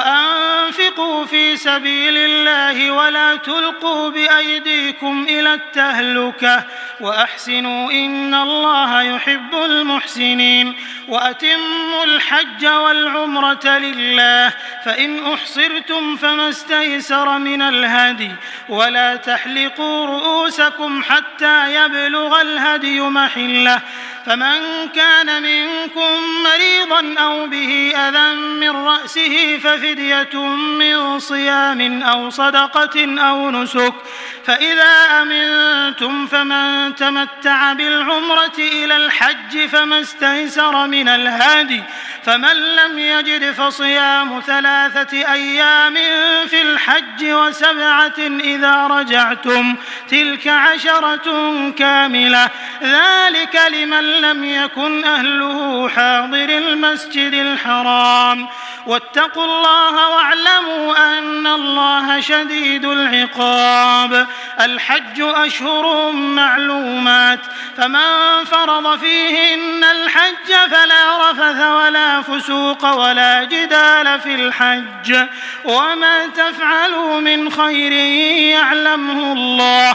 وأنفقوا في سبيل الله ولا تلقوا بأيديكم إلى التهلكة وأحسنوا إن الله يحب المحسنين. وأتموا الحج والعمرة لله فإن أحصرتم فما استيسر من الهدي ولا تحلقوا رؤوسكم حتى يبلغ الهدي محله فمن كان منكم مريضا أو به أذى من رأسه ففدية من صيام أو صدقة أو نسك فإذا أمنتم فمن تمتع بالعمرة إلى الحج فما استيسر من الهدي فمن لم يجد فصيام 3 أيام في الحج و7 إذا رجعتم تلك 10 كاملة ذلك لمن لم يكن أهله حاضر المسجد الحرام. واتقوا الله واعلموا أن الله شديد العقاب. الحج أشهر معلومات فمن فرض فيهن الحج فلا رفث ولا فسوق ولا جدال في الحج وما تفعلوا من خير يعلمه الله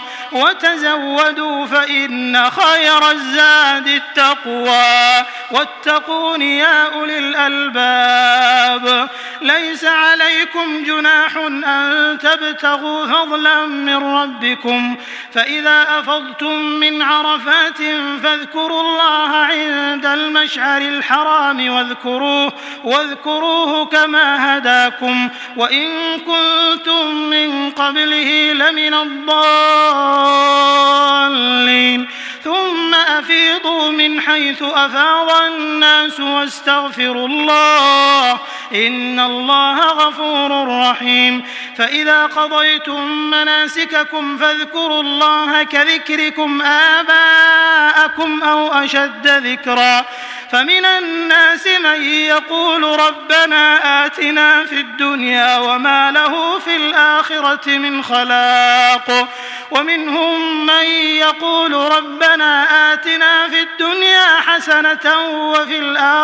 وتزودوا فإن خير الزاد التقوى واتقون يا أولي الألباب. ليس عليكم جناح أن تبتغوا فضلا من ربكم فإذا أفضتم من عرفات فاذكروا الله عند المشعر الحرام واذكروه كما هداكم وإن كنتم من قبله لمن الضالين. ثم أفيضوا من حيث أفاض الناس واستغفروا الله إن الله غفور رحيم. فإذا قضيتم مناسككم فاذكروا الله كذكركم آباءكم أو أشد ذكرا. فمن الناس من يقول ربنا آتنا في الدنيا وما له في الآخرة من خلاق ومنهم من يقول ربنا آتنا في الدنيا حسنة وفي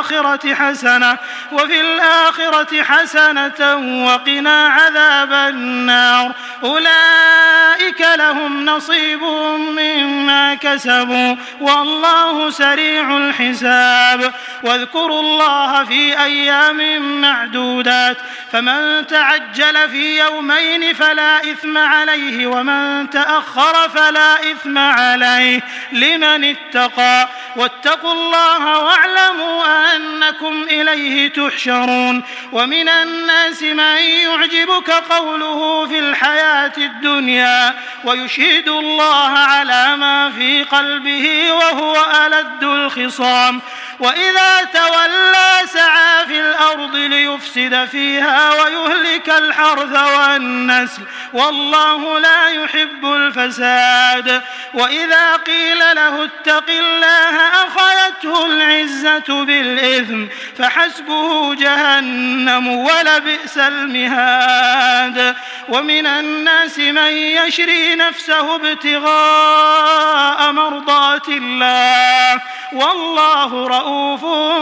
الآخرة حسنة وقنا عذاب النار. أولئك لهم نصيب مما كسبوا والله سريع الحساب. الحساب واذكروا الله في أيام معدودات فمن تعجل في يومين فلا إثم عليه ومن تأخر فلا إثم عليه لمن اتقى واتقوا الله واعلموا أنكم إليه تحشرون. ومن الناس من يعجبك قوله في الحياة الدنيا ويشهد الله على ما في قلبه وهو ألد الخصام وإذا تولى سعى في الأرض ليفسد فيها ويهلك الحرث والنسل والله لا يحب الفساد. وإذا قيل له اتق الله أخذته العزة بالإثم فحسبه جهنم ولبئس المهاد. ومن الناس من يشري نفسه ابتغاء مرضات الله والله رؤوف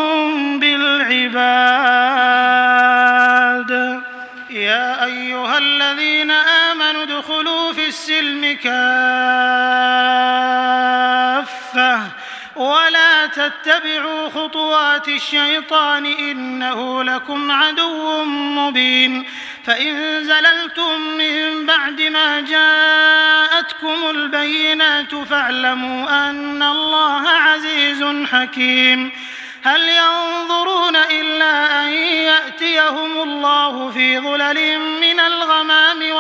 بالعباد. يا أيها الذين آمنوا ادخلوا في السلم كافة ولا تتبعوا خطوات الشيطان إنه لكم عدو مبين. فإن زللتم من بعد ما جاءتكم البينات فاعلموا أن الله عزيز حكيم. هل ينظرون إلا أن يأتيهم الله في ظلل من الغمام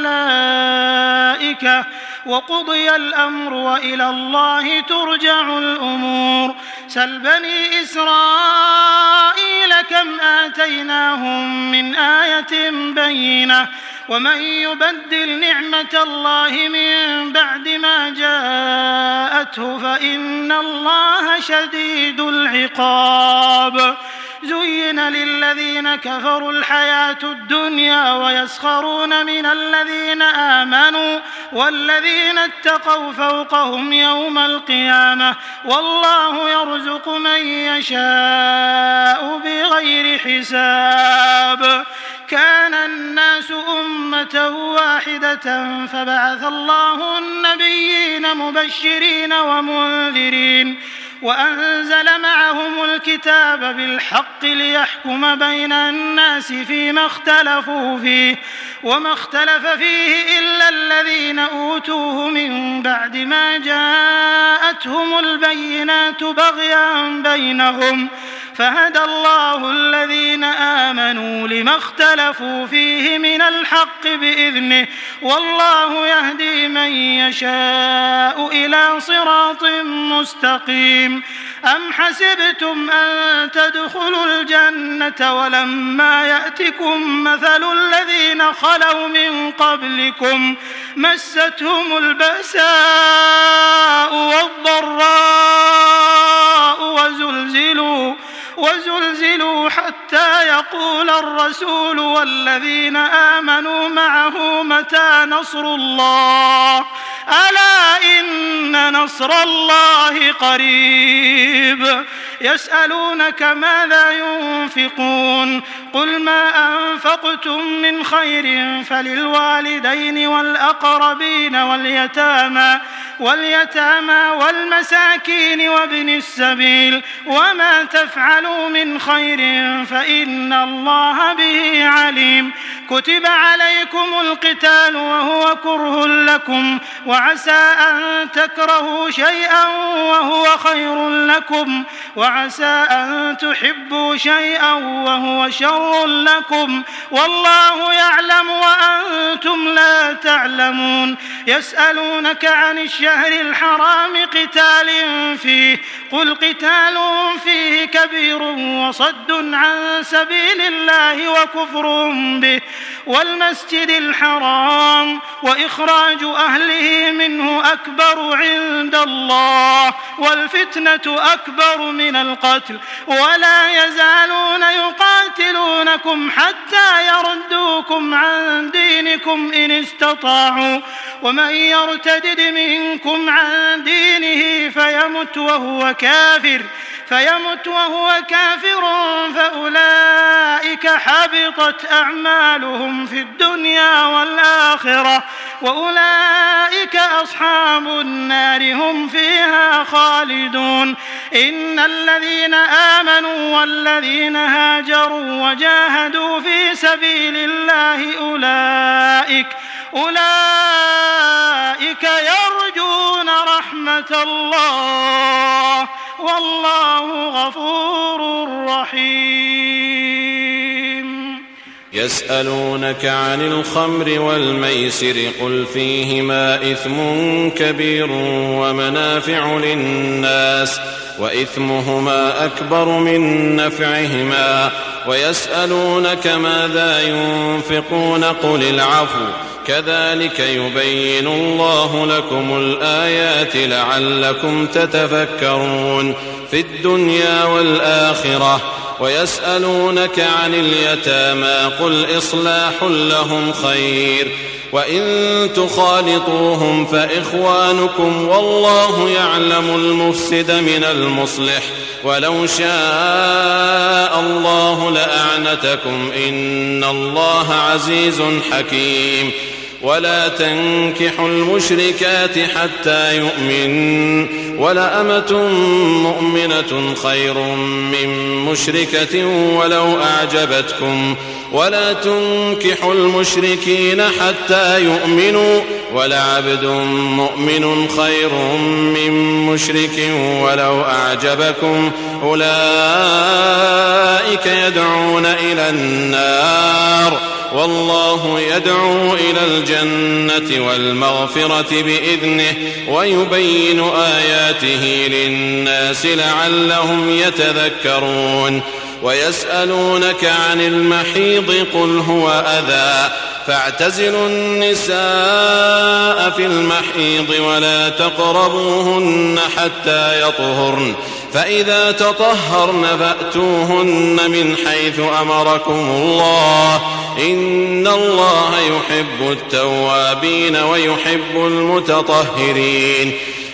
والملائكة وقضي الأمر وإلى الله ترجع الأمور. سل بني إسرائيل كم آتيناهم من آية بينة ومن يبدل نعمة الله من بعد ما جاءته فإن الله شديد العقاب. زين للذين كفروا الحياة الدنيا ويسخرون من الذين آمنوا والذين اتقوا فوقهم يوم القيامة والله يرزق من يشاء بغير حساب. كان الناس أمة واحدة فبعث الله النبيين مبشرين ومنذرين وأنزل معهم الكتاب بالحق ليحكم بين الناس فيما اختلفوا فيه وما اختلف فيه إلا الذين أوتوه من بعد ما جاءتهم البينات بغيا بينهم فهدى الله الذين آمنوا لما اختلفوا فيه من الحق بإذنه والله يهدي من يشاء إلى صراط مستقيم. أم حسبتم أن تدخلوا الجنة ولما يأتكم مثل الذين خلوا من قبلكم مستهم البأساء والضراء وزلزلوا حتى يقول الرسول والذين آمنوا معه متى نصر الله ألا إن نصر الله قريب. يسألونك ماذا ينفقون قل ما أنفقتم من خير فللوالدين والأقربين واليتامى والمساكين وابن السبيل وما تفعلوا من خير فإن الله به عليم. كتب عليكم القتال وهو كره لكم وعسى أن تكرهوا شيئا وهو خير لكم وعسى أن تحبوا شيئا وهو شر لكم والله يعلم وأنتم لا تعلمون. يسألونك عن الشهر الحرام قتال فيه قل قتال فيه كبير وصد عن سبيل الله وكفر به والمسجد الحرام وإخراج أهله منه أكبر عند الله والفتنة أكبر من القتل ولا يزالون يقاتلونكم حتى يردوكم عن دينكم إن استطاعوا ومن يرتدد منكم عن دينه فيمت وهو كافر فيمت وهو كافر فأولئك حبطت أعمالهم في الدنيا والآخرة وأولئك أصحاب النار هم فيها خالدون. إن الذين آمنوا والذين هاجروا وجاهدوا في سبيل الله أولئك يرجون رحمة الله والله غفور رحيم. يسألونك عن الخمر والميسر قل فيهما إثم كبير ومنافع للناس وإثمهما أكبر من نفعهما ويسألونك ماذا ينفقون قل العفو كذلك يبين الله لكم الآيات لعلكم تتفكرون في الدنيا والآخرة. ويسألونك عن اليتامى قل إصلاح لهم خير وإن تخالطوهم فإخوانكم والله يعلم المفسد من المصلح ولو شاء الله لأعنتكم إن الله عزيز حكيم. ولا تنكحوا المشركات حتى يؤمنوا ولأمة مؤمنة خير من مشركة ولو أعجبتكم ولا تنكحوا المشركين حتى يؤمنوا ولعبد مؤمن خير من مشرك ولو أعجبكم أولئك يدعون إلى النار والله يدعو إلى الجنة والمغفرة بإذنه ويبين آياته للناس لعلهم يتذكرون. ويسألونك عن المحيض قل هو أذى فاعتزلوا النساء في المحيض ولا تقربوهن حتى يطهرن فإذا تطهرن فأتوهن من حيث أمركم الله إن الله يحب التوابين ويحب المتطهرين.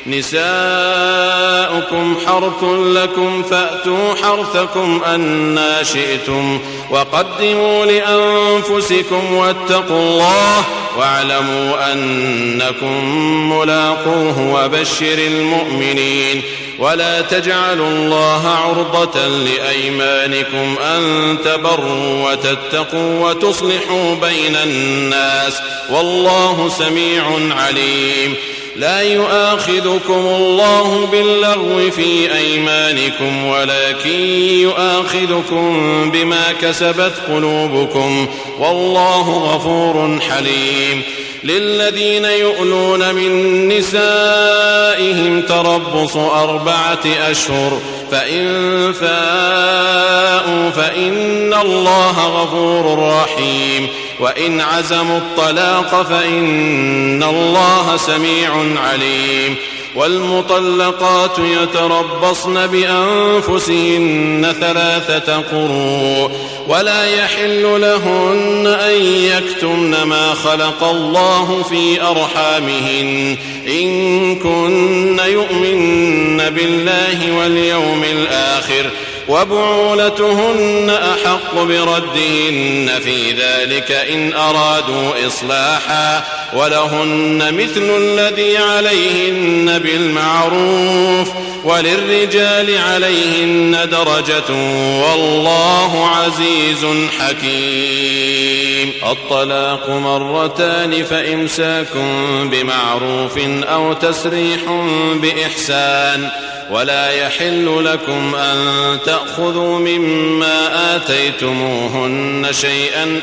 نساؤكم حرث لكم فأتوا حرثكم أنى شئتم وقدموا لأنفسكم واتقوا الله واعلموا أنكم ملاقوه وبشر المؤمنين. ولا تجعلوا الله عرضة لأيمانكم أن تبروا وتتقوا وتصلحوا بين الناس والله سميع عليم. لا يؤاخذكم الله باللغو في أيمانكم ولكن يؤاخذكم بما كسبت قلوبكم والله غفور حليم. للذين يؤلون من نسائهم تربص 4 أشهر فإن فاءوا فإن الله غفور رحيم. وإن عزموا الطلاق فإن الله سميع عليم. والمطلقات يتربصن بأنفسهن 3 قروء ولا يحل لهن أن يكتمن ما خلق الله في أرحامهن إن كن يؤمن بالله واليوم الآخر وبعولتهن أحق بردهن في ذلك إن أرادوا إصلاحا ولهن مثل الذي عليهن بالمعروف وللرجال عليهن درجة والله عزيز حكيم. الطلاق 2 فإمساك بمعروف أو تسريح بإحسان ولا يحل لكم أن تأخذوا مما آتيتموهن شيئا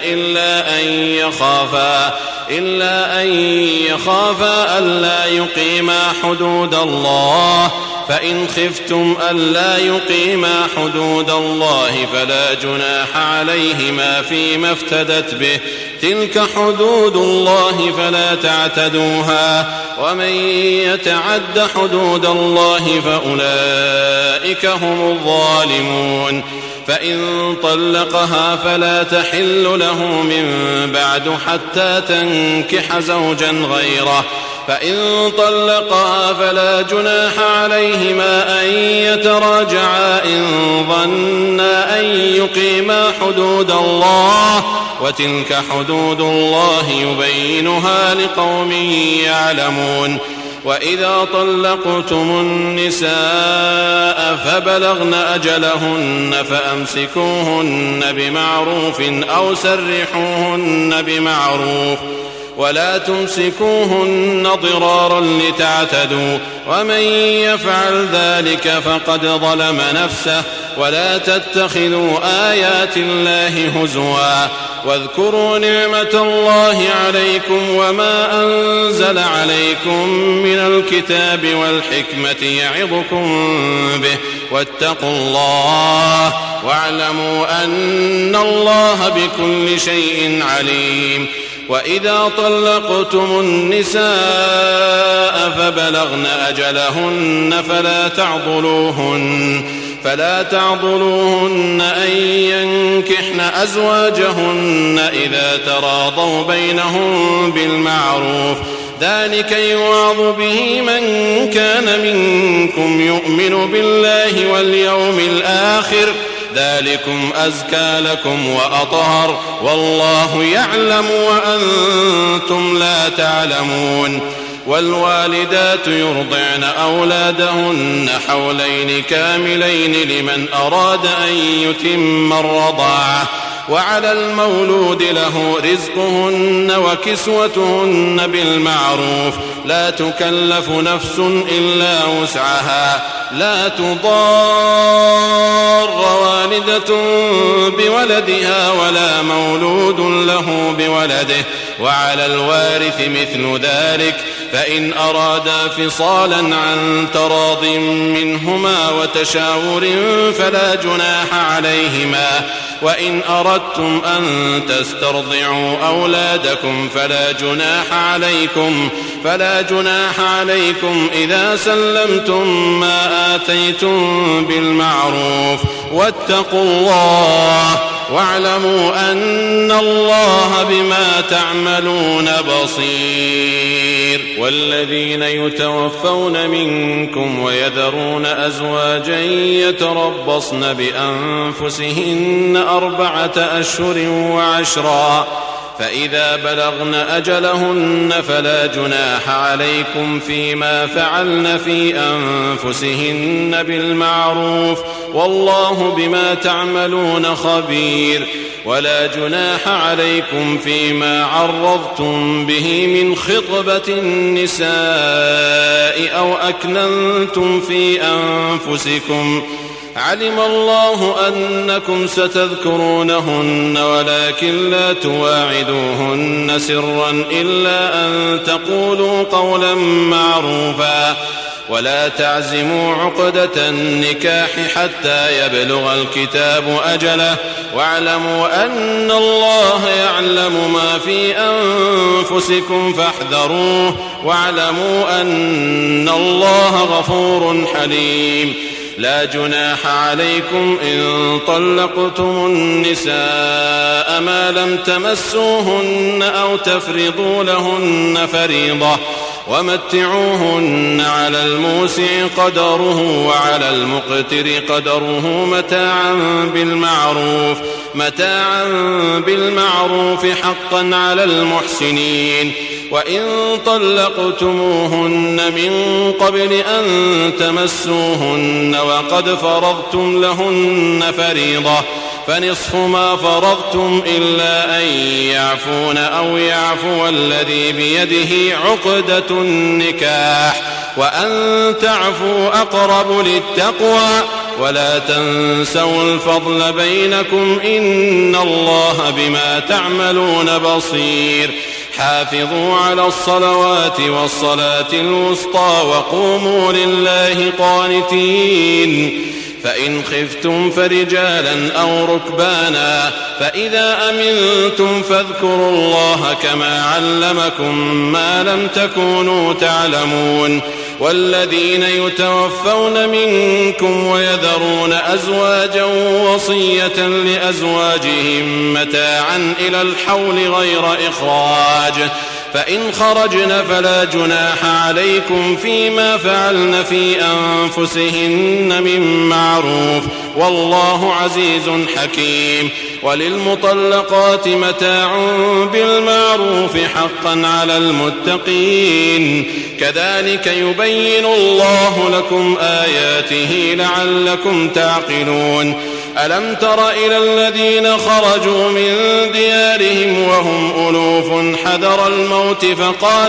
إلا أن يخافا ألا يقيما حدود الله فإن خفتم ألا يقيما حدود الله فلا جناح عليهما فيما افتدت به تلك حدود الله فلا تعتدوها ومن يتعد حدود الله فأولئك هم الظالمون. فإن طلقها فلا تحل له من بعد حتى تنكح زوجا غيره فإن طلقها فلا جناح عليهما أن يتراجعا إن ظنا أن يقيما حدود الله، وتلك حدود الله يبينها لقوم يعلمون. وإذا طلقتم النساء فبلغن أجلهن فأمسكوهن بمعروف أو سرحوهن بمعروف، ولا تمسكوهن ضرارا لتعتدوا، ومن يفعل ذلك فقد ظلم نفسه. ولا تتخذوا آيات الله هزوا، واذكروا نعمة الله عليكم وما أنزل عليكم من الكتاب والحكمة يعظكم به، واتقوا الله واعلموا أن الله بكل شيء عليم. وإذا طلقتم النساء فبلغن أجلهن فلا تعضلوهن أن ينكحن أزواجهن إذا تراضوا بينهم بالمعروف، ذلك يوعظ به من كان منكم يؤمن بالله واليوم الآخر، ذلكم أزكى لكم وأطهر، والله يعلم وأنتم لا تعلمون. والوالدات يرضعن أولادهن حولين كاملين لمن أراد أن يتم الرضاعة، وعلى المولود له رزقهن وكسوتهن بالمعروف، لا تكلف نفس إلا وسعها، لا تضار والدة بولدها ولا مولود له بولده، وعلى الوارث مثل ذلك، فإن أرادا فصالا عن تراض منهما وتشاور فلا جناح عليهما. وإن أردتم أن تسترضعوا أولادكم فلا جناح عليكم إذا سلمتم ما آتيتم بالمعروف، واتقوا الله واعلموا أن الله بما تعملون بصير. والذين يتوفون منكم ويذرون أزواجا يتربصن بأنفسهن 4 أشهر و10، فإذا بلغن أجلهن فلا جناح عليكم فيما فعلن في أنفسهن بالمعروف، والله بما تعملون خبير. ولا جناح عليكم فيما عرضتم به من خطبة النساء أو أكننتم في أنفسكم، علم الله أنكم ستذكرونهن ولكن لا تواعدوهن سرا إلا أن تقولوا قولا معروفا، ولا تعزموا عقدة النكاح حتى يبلغ الكتاب أجله، واعلموا أن الله يعلم ما في أنفسكم فاحذروه، واعلموا أن الله غفور حليم. لا جناح عليكم إن طلقتم النساء ما لم تمسوهن أو تفرضوا لهن فريضة، ومتعوهن على الموسع قدره وعلى المقتر قدره متاعا بالمعروف حقا على المحسنين. وإن طلقتموهن من قبل أن تمسوهن وقد فرضتم لهن فريضة فنصف ما فرضتم إلا أن يعفون أو يعفو الذي بيده عقدة النكاح، وأن تعفوا أقرب للتقوى، ولا تنسوا الفضل بينكم إن الله بما تعملون بصير. حافظوا على الصلوات والصلاة الوسطى وقوموا لله قانتين. فإن خفتم فرجالا أو ركبانا فإذا أمنتم فاذكروا الله كما علمكم ما لم تكونوا تعلمون. والذين يتوفون منكم ويذرون أزواجا وصية لأزواجهم متاعا إلى الحول غير إخراج، فإن خرجن فلا جناح عليكم فيما فعلن في أنفسهن من معروف والله عزيز حكيم. وللمطلقات متاع بالمعروف حقا على المتقين كذلك يبين الله لكم آياته لعلكم تعقلون. ألم تر إلى الذين خرجوا من ديارهم وهم ألوف حذر الموت فقال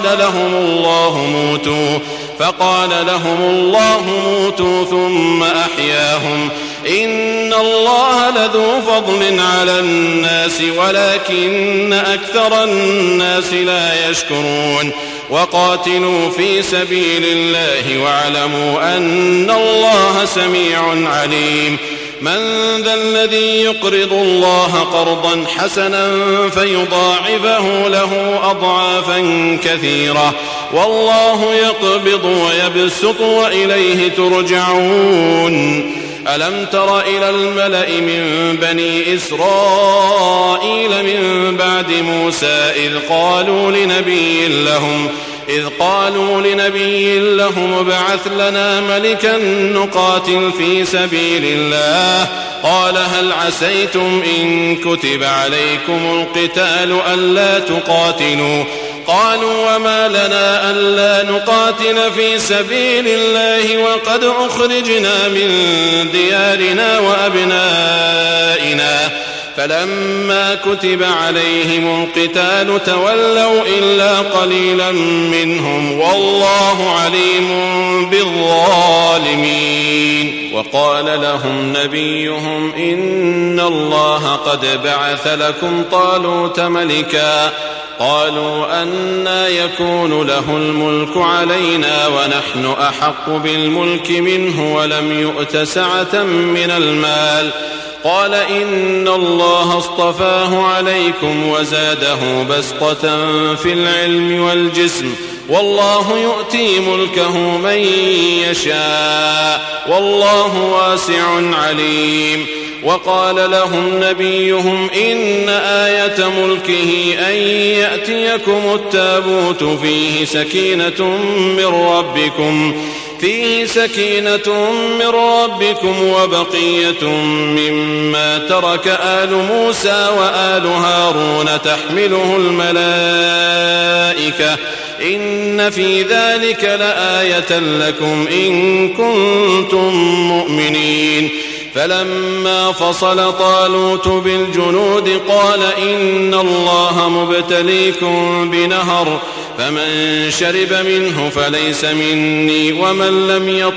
لهم الله موتوا ثم أحياهم إن الله لذو فضل على الناس ولكن أكثر الناس لا يشكرون. وقاتلوا في سبيل الله واعلموا أن الله سميع عليم. من ذا الذي يقرض الله قرضا حسنا فيضاعفه له أضعافا كثيرة والله يقبض ويبسط وإليه ترجعون. ألم تر إلى الملأ من بني إسرائيل من بعد موسى إذ قالوا لنبي لهم ابعث لنا ملكا نقاتل في سبيل الله قال هل عسيتم إن كتب عليكم القتال ألا تقاتلوا قالوا وما لنا ألا نقاتل في سبيل الله وقد أخرجنا من ديارنا وأبنائنا فلما كتب عليهم القتال تولوا إلا قليلا منهم والله عليم بالظالمين. وقال لهم نبيهم إن الله قد بعث لكم طالوت ملكا قالوا أنى يكون له الملك علينا ونحن أحق بالملك منه ولم يؤت سعة من المال قال إن الله اصطفاه عليكم وزاده بسطة في العلم والجسم والله يؤتي ملكه من يشاء والله واسع عليم. وقال لهم نبيهم إن آية ملكه أن يأتيكم التابوت فيه سكينة من ربكم وبقية مما ترك آل موسى وآل هارون تحمله الملائكة إن في ذلك لآية لكم إن كنتم مؤمنين. فلما فصل طالوت بالجنود قال إن الله مبتليكم بنهر فمن شرب منه فليس مني ومن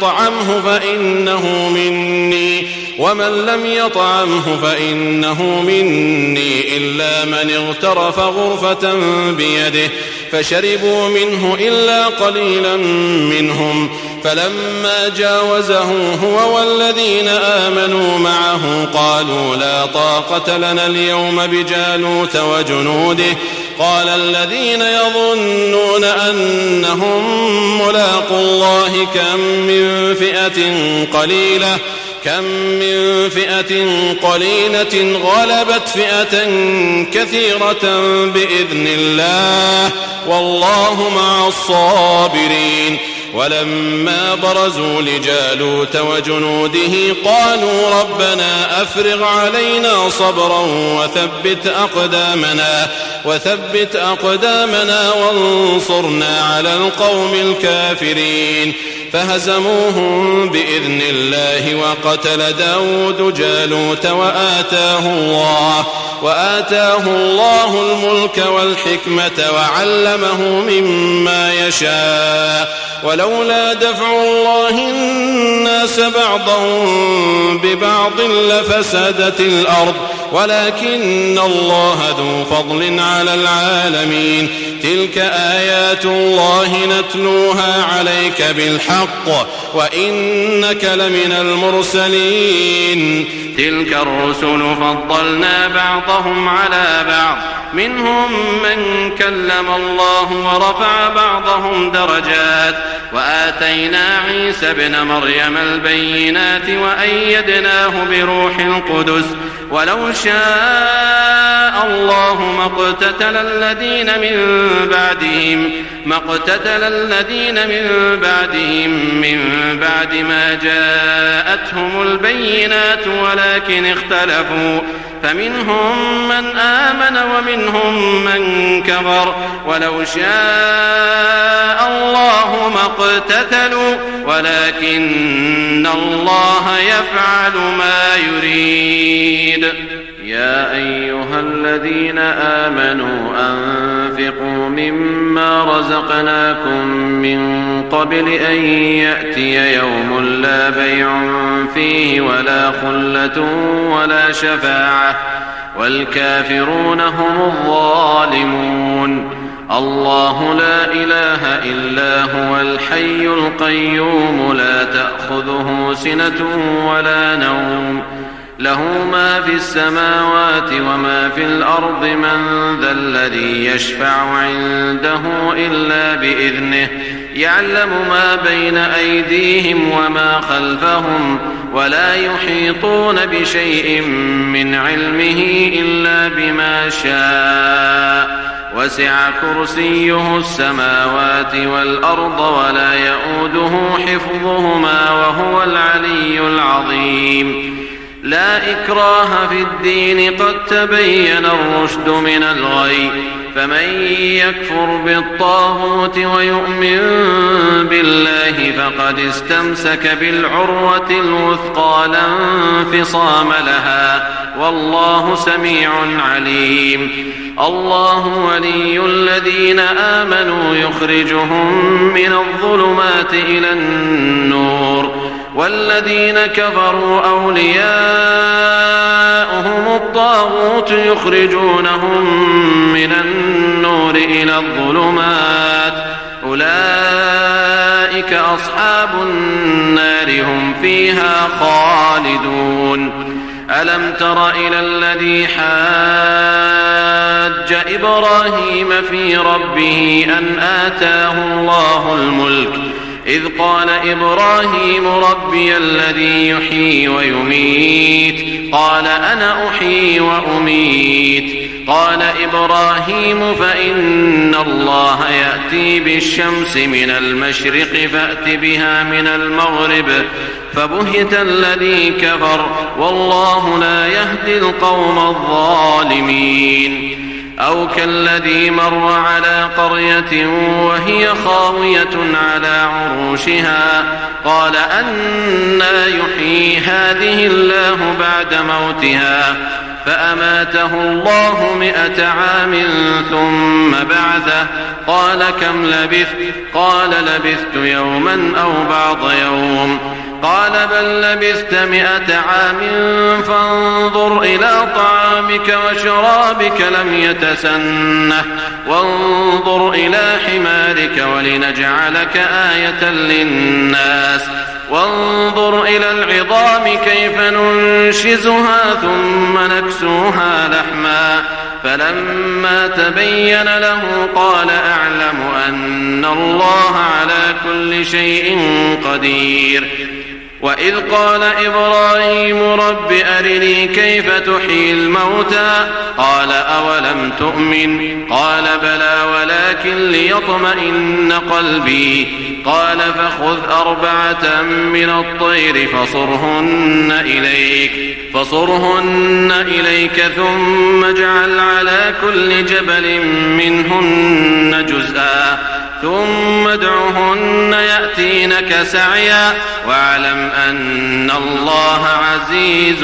لم يطعمه فإنه مني إلا من اغترف غرفة بيده فشربوا منه إلا قليلا منهم فلما جاوزه هو والذين آمنوا معه قالوا لا طاقة لنا اليوم بجالوت وجنوده قال الذين يظنون أنهم ملاقوا الله كم من فئة قليلة غلبت فئة كثيرة بإذن الله والله مع الصابرين. ولما برزوا لجالوت وجنوده قالوا ربنا أفرغ علينا صبرا وثبت أقدامنا وانصرنا على القوم الكافرين فهزموهم بإذن الله وقتل داود جالوت وآتاه الله الملك والحكمة وعلمه مما يشاء ولولا دفع الله الناس بعضهم ببعض لفسدت الأرض ولكن الله ذو فضل على العالمين. تلك آيات الله نتلوها عليك بالحق وإنك لمن المرسلين. تلك الرسل فضلنا بعضهم على بعض منهم من كلم الله ورفع بعضهم درجات وآتينا عيسى ابن مريم البينات وأيدناه بروح القدس ولو شاء الله ما اقتتل الذين من بعدهم من بعد ما جاءتهم البينات ولكن اختلفوا فمنهم من آمن ومنهم من كفر ولو شاء الله ما اقتتلوا ولكن الله يفعل ما يريد. يا أيها الذين آمنوا أنفقوا مما رزقناكم من قبل أن يأتي يوم لا بيع فيه ولا خلة ولا شفاعة والكافرون هم الظالمون. الله لا إله إلا هو الحي القيوم لا تأخذه سنة ولا نوم له ما في السماوات وما في الأرض من ذا الذي يشفع عنده إلا بإذنه يعلم ما بين أيديهم وما خلفهم ولا يحيطون بشيء من علمه إلا بما شاء وسع كرسيه السماوات والأرض ولا يؤوده حفظهما وهو العلي العظيم. لا إكراه في الدين قد تبين الرشد من الغي فمن يكفر بالطاغوت ويؤمن بالله فقد استمسك بالعروة الوثقى لا انفصام لها والله سميع عليم. الله ولي الذين آمنوا يخرجهم من الظلمات إلى النور والذين كفروا أولياؤهم الطاغوت يخرجونهم من النور إلى الظلمات أولئك أصحاب النار هم فيها خالدون. ألم تر إلى الذي حاج إبراهيم في ربه أن آتاه الله الملك إذ قال إبراهيم ربي الذي يحيي ويميت قال أنا أحيي وأميت قال إبراهيم فإن الله يأتي بالشمس من المشرق فأت بها من المغرب فبهت الذي كفر والله لا يهدي القوم الظالمين. أو كالذي مر على قرية وهي خاوية على عروشها قال أنى يحيي هذه الله بعد موتها فأماته الله 100 عام ثم بعثه قال كم لبثت قال لبثت يوما أو بعض يوم قال بل لبثت 100 عام فانظر إلى طعامك وشرابك لم يتسنه وانظر إلى حمارك ولنجعلك آية للناس وانظر إلى العظام كيف ننشزها ثم نكسوها لحما فلما تبين له قال أعلم أن الله على كل شيء قدير. وإذ قال إبراهيم رب أرني كيف تحيي الموتى قال أولم تؤمن قال بلى ولكن ليطمئن قلبي قال فخذ 4 من الطير فصرهن إليك ثم اجعل على كل جبل منهن جزءا ثم ادعهن يأتينك سعيا واعلم أن الله عزيز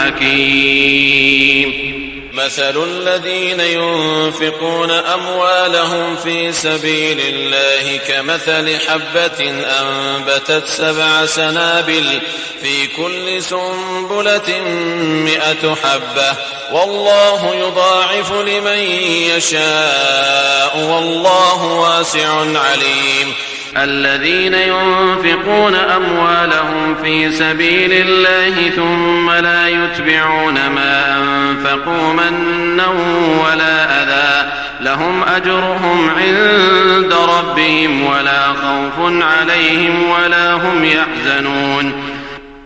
حكيم. مثل الذين ينفقون أموالهم في سبيل الله كمثل حبة أنبتت 7 سنابل في كل سنبلة 100 حبة والله يضاعف لمن يشاء والله واسع عليم. الذين ينفقون أموالهم في سبيل الله ثم لا يتبعون ما أنفقوا منا ولا أذى لهم أجرهم عند ربهم ولا خوف عليهم ولا هم يحزنون.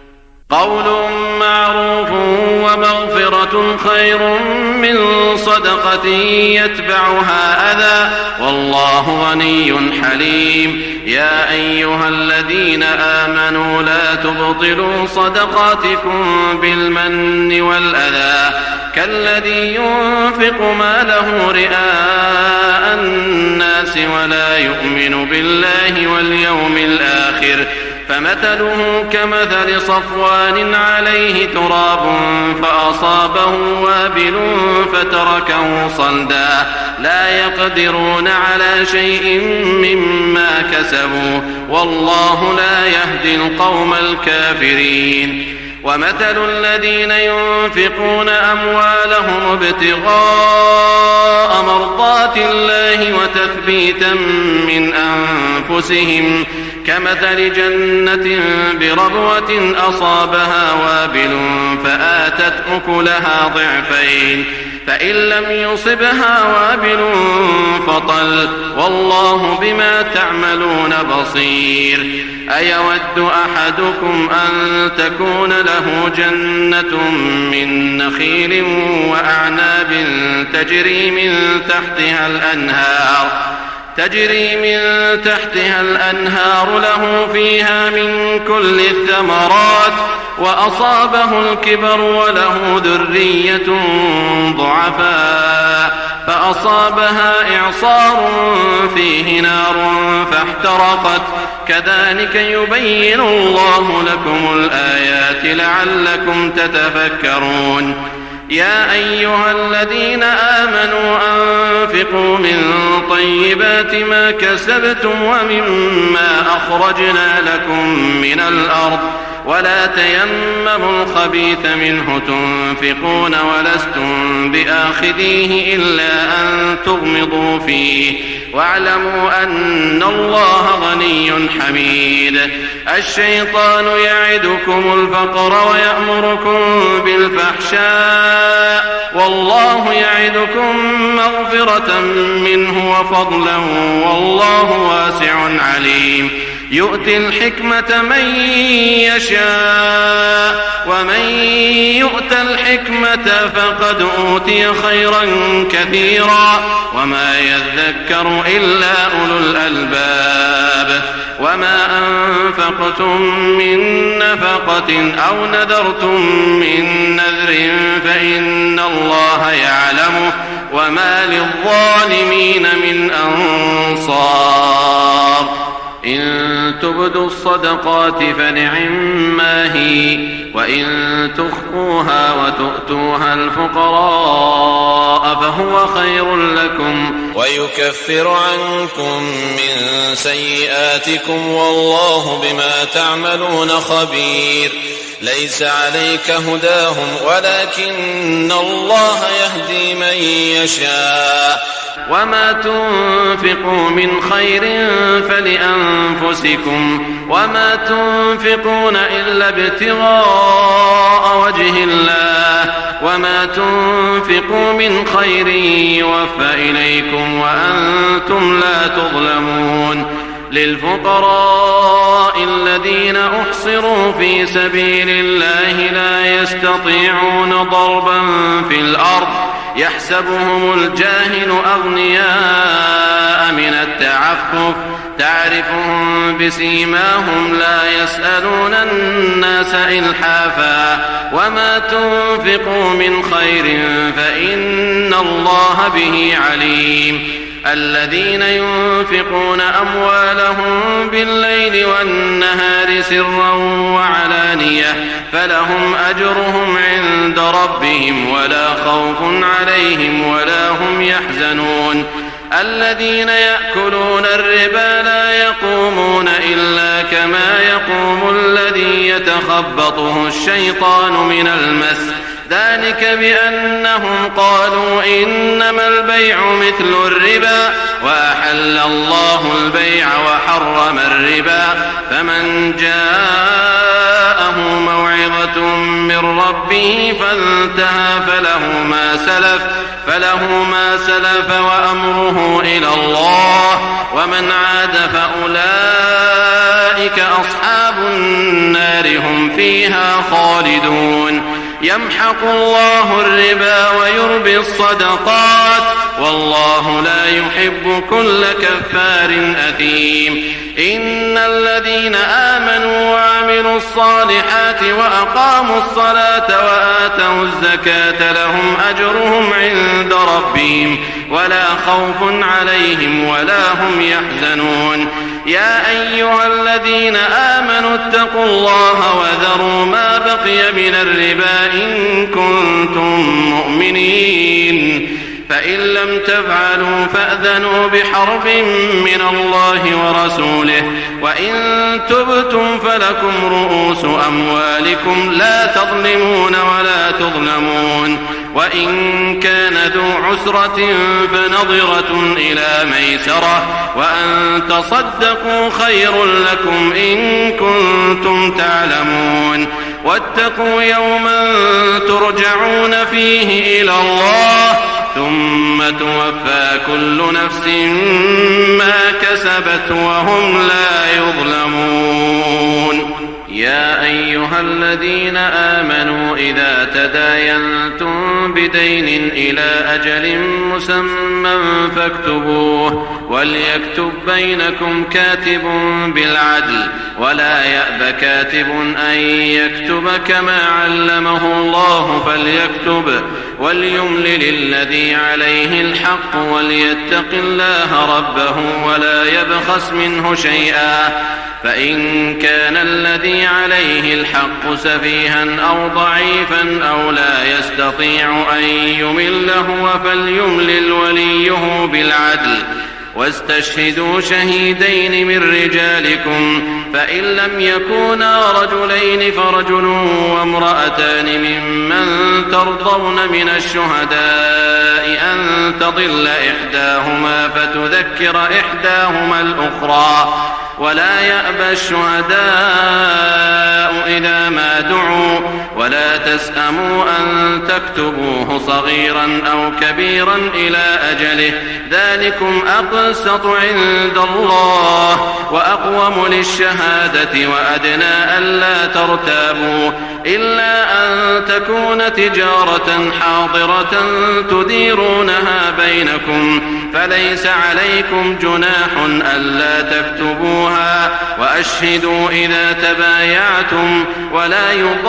قول معروف ومغفرة خير من صدقة يتبعها أذى والله غني حليم. يا أيها الذين آمنوا لا تبطلوا صدقاتكم بالمن والأذى كالذي ينفق ماله رئاء الناس ولا يؤمن بالله واليوم الآخر فمثله كمثل صفوان عليه تراب فأصابه وابل فتركه صلدا لا يقدرون على شيء مما كسبوا والله لا يهدي القوم الكافرين. ومثل الذين ينفقون أموالهم ابتغاء مرضات الله وتثبيتا من أنفسهم كمثل جنة بربوة أصابها وابل فآتت أكلها ضعفين فإن لم يصبها وابل فطل والله بما تعملون بصير. أيود أحدكم أن تكون له جنة من نخيل وأعناب تجري من تحتها الأنهار له فيها من كل الثمرات وأصابه الكبر وله ذرية ضعفاء فأصابها إعصار فيه نار فاحترقت كذلك يبين الله لكم الآيات لعلكم تتفكرون. يا أيها الذين آمنوا أنفقوا من طيبات ما كسبتم ومما أخرجنا لكم من الأرض ولا تيمموا الخبيث منه تنفقون ولستم بآخذيه إلا أن تغمضوا فيه واعلموا أن الله غني حميد. الشيطان يعدكم الفقر ويأمركم بالفحشاء والله يعدكم مغفرة منه وفضلا والله واسع عليم. يؤتي الحكمة من يشاء ومن يؤت الحكمة فقد أوتي خيرا كثيرا وما يذكر إلا أولو الألباب. وما أنفقتم من نفقة أو نذرتم من نذر فإن الله يعلمه وما للظالمين من أنصار. إن تبدوا الصدقات فنعما هي وإن تخفوها وتؤتوها الفقراء فهو خير لكم ويكفر عنكم من سيئاتكم والله بما تعملون خبير. ليس عليك هداهم ولكن الله يهدي من يشاء وما تنفقوا من خير فلأنفسكم وما تنفقون إلا ابتغاء وجه الله وما تنفقوا من خير يوفى إليكم وأنتم لا تظلمون. للفقراء الذين أحصروا في سبيل الله لا يستطيعون ضربا في الأرض يحسبهم الجاهل أغنياء من التعفف تعرفهم بسيماهم لا يسألون الناس إلحافا وما تنفقوا من خير فإن الله به عليم. الذين ينفقون أموالهم بالليل والنهار سرا وعلانية فلهم أجرهم عند ربهم ولا خوف عليهم ولا هم يحزنون. الذين يأكلون الربا لا يقومون إلا كما يقوم الذي يتخبطه الشيطان من المس ذلك بأنهم قالوا إنما البيع مثل الربا وأحل الله البيع وحرم الربا فمن جاءه موعظة من ربه فانتهى فله ما سلف وأمره إلى الله ومن عاد فأولئك أولئك أصحاب النار هم فيها خالدون يمحق الله الربا ويربي الصدقات والله لا يحب كل كفار أثيم إن الذين آمنوا وعملوا الصالحات وأقاموا الصلاة وآتوا الزكاة لهم أجرهم عند ربهم ولا خوف عليهم ولا هم يحزنون يا أيها الذين آمنوا اتقوا الله وذروا ما بقي من الربا إن كنتم مؤمنين فإن لم تفعلوا فأذنوا بحرب من الله ورسوله وإن تبتم فلكم رؤوس أموالكم لا تظلمون ولا تظلمون وإن كان ذو عسرة فنظرة إلى ميسرة وأن تصدقوا خير لكم إن كنتم تعلمون واتقوا يوما ترجعون فيه إلى الله ثم توفى كل نفس ما كسبت وهم لا يظلمون يا أيها الذين آمنوا إذا تداينتم بدين إلى أجل مسمى فاكتبوه وليكتب بينكم كاتب بالعدل ولا يأب كاتب أن يكتب كما علمه الله فليكتب وليملل الذي عليه الحق وليتق الله ربه ولا يبخس منه شيئا فإن كان الذي عليه الحق سفيها أو ضعيفا أو لا يستطيع أن يمل هو فليملل وليه بالعدل واستشهدوا شهيدين من رجالكم فإن لم يكونا رجلين فرجل وامرأتان ممن ترضون من الشهداء أن تضل إحداهما فتذكر إحداهما الأخرى ولا يأبى الشهداء إذا ما دعوا ولا تسأموا أن تكتبوه صغيرا أو كبيرا إلى أجله ذلكم أقسط عند الله وأقوم للشهادة وأدنى ألا ترتابوا إلا أن تكون تجارة حاضرة تديرونها بينكم فليس عليكم جناح ألا تكتبوها وأشهدوا إذا تبايعتم ولا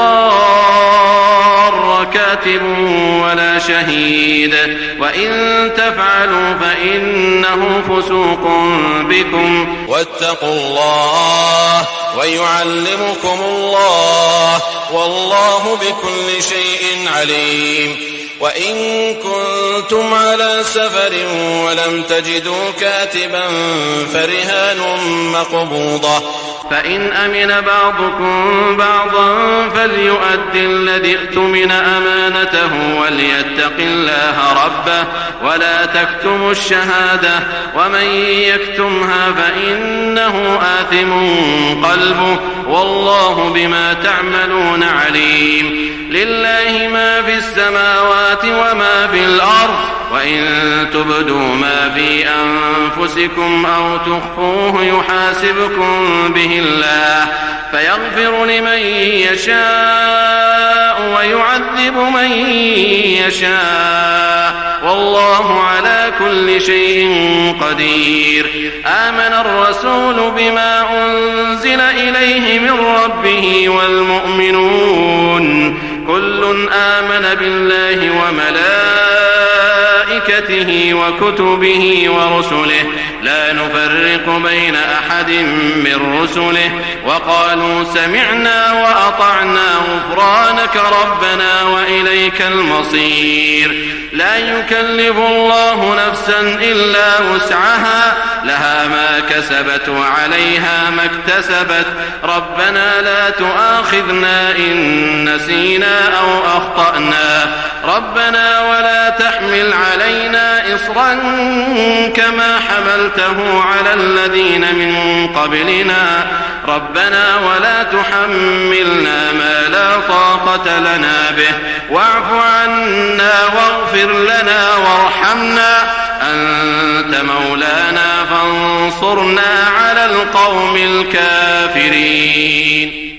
يضار كاتب ولا شهيد وإن تفعلوا فإنه فسوق بكم واتقوا الله ويعلمكم الله والله بكل شيء عليم وإن كنتم على سفر ولم تجدوا كاتبا فرهان مقبوضة فإن أمن بعضكم بعضا فليؤدي الذي ائتمن أمانته وليتق الله ربه ولا تكتموا الشهادة ومن يكتمها فإنه آثم قلبه والله بما تعملون عليم لله ما في السماوات وما في الأرض وإن تبدوا ما في أنفسكم أو تخفوه يحاسبكم به الله فيغفر لمن يشاء ويعذب من يشاء والله على كل شيء قدير آمن الرسول بما أنزل إليه من ربه والمؤمنون كل آمن بالله وملائكته وكتبه ورسله لا نفرق بين أحد من رسله وقالوا سمعنا وأطعنا غفرانك ربنا وإليك المصير لا يكلف الله نفسا إلا وسعها لها ما كسبت وعليها ما اكتسبت ربنا لا تؤاخذنا إن نسينا أو أخطأنا ربنا ولا تحمل علينا إصرا كما حملته على الذين من قبلنا ربنا ولا تحملنا ما لا طاقة لنا به واعف عنا واغفر لنا وارحمنا أنت مولانا فانصرنا على القوم الكافرين.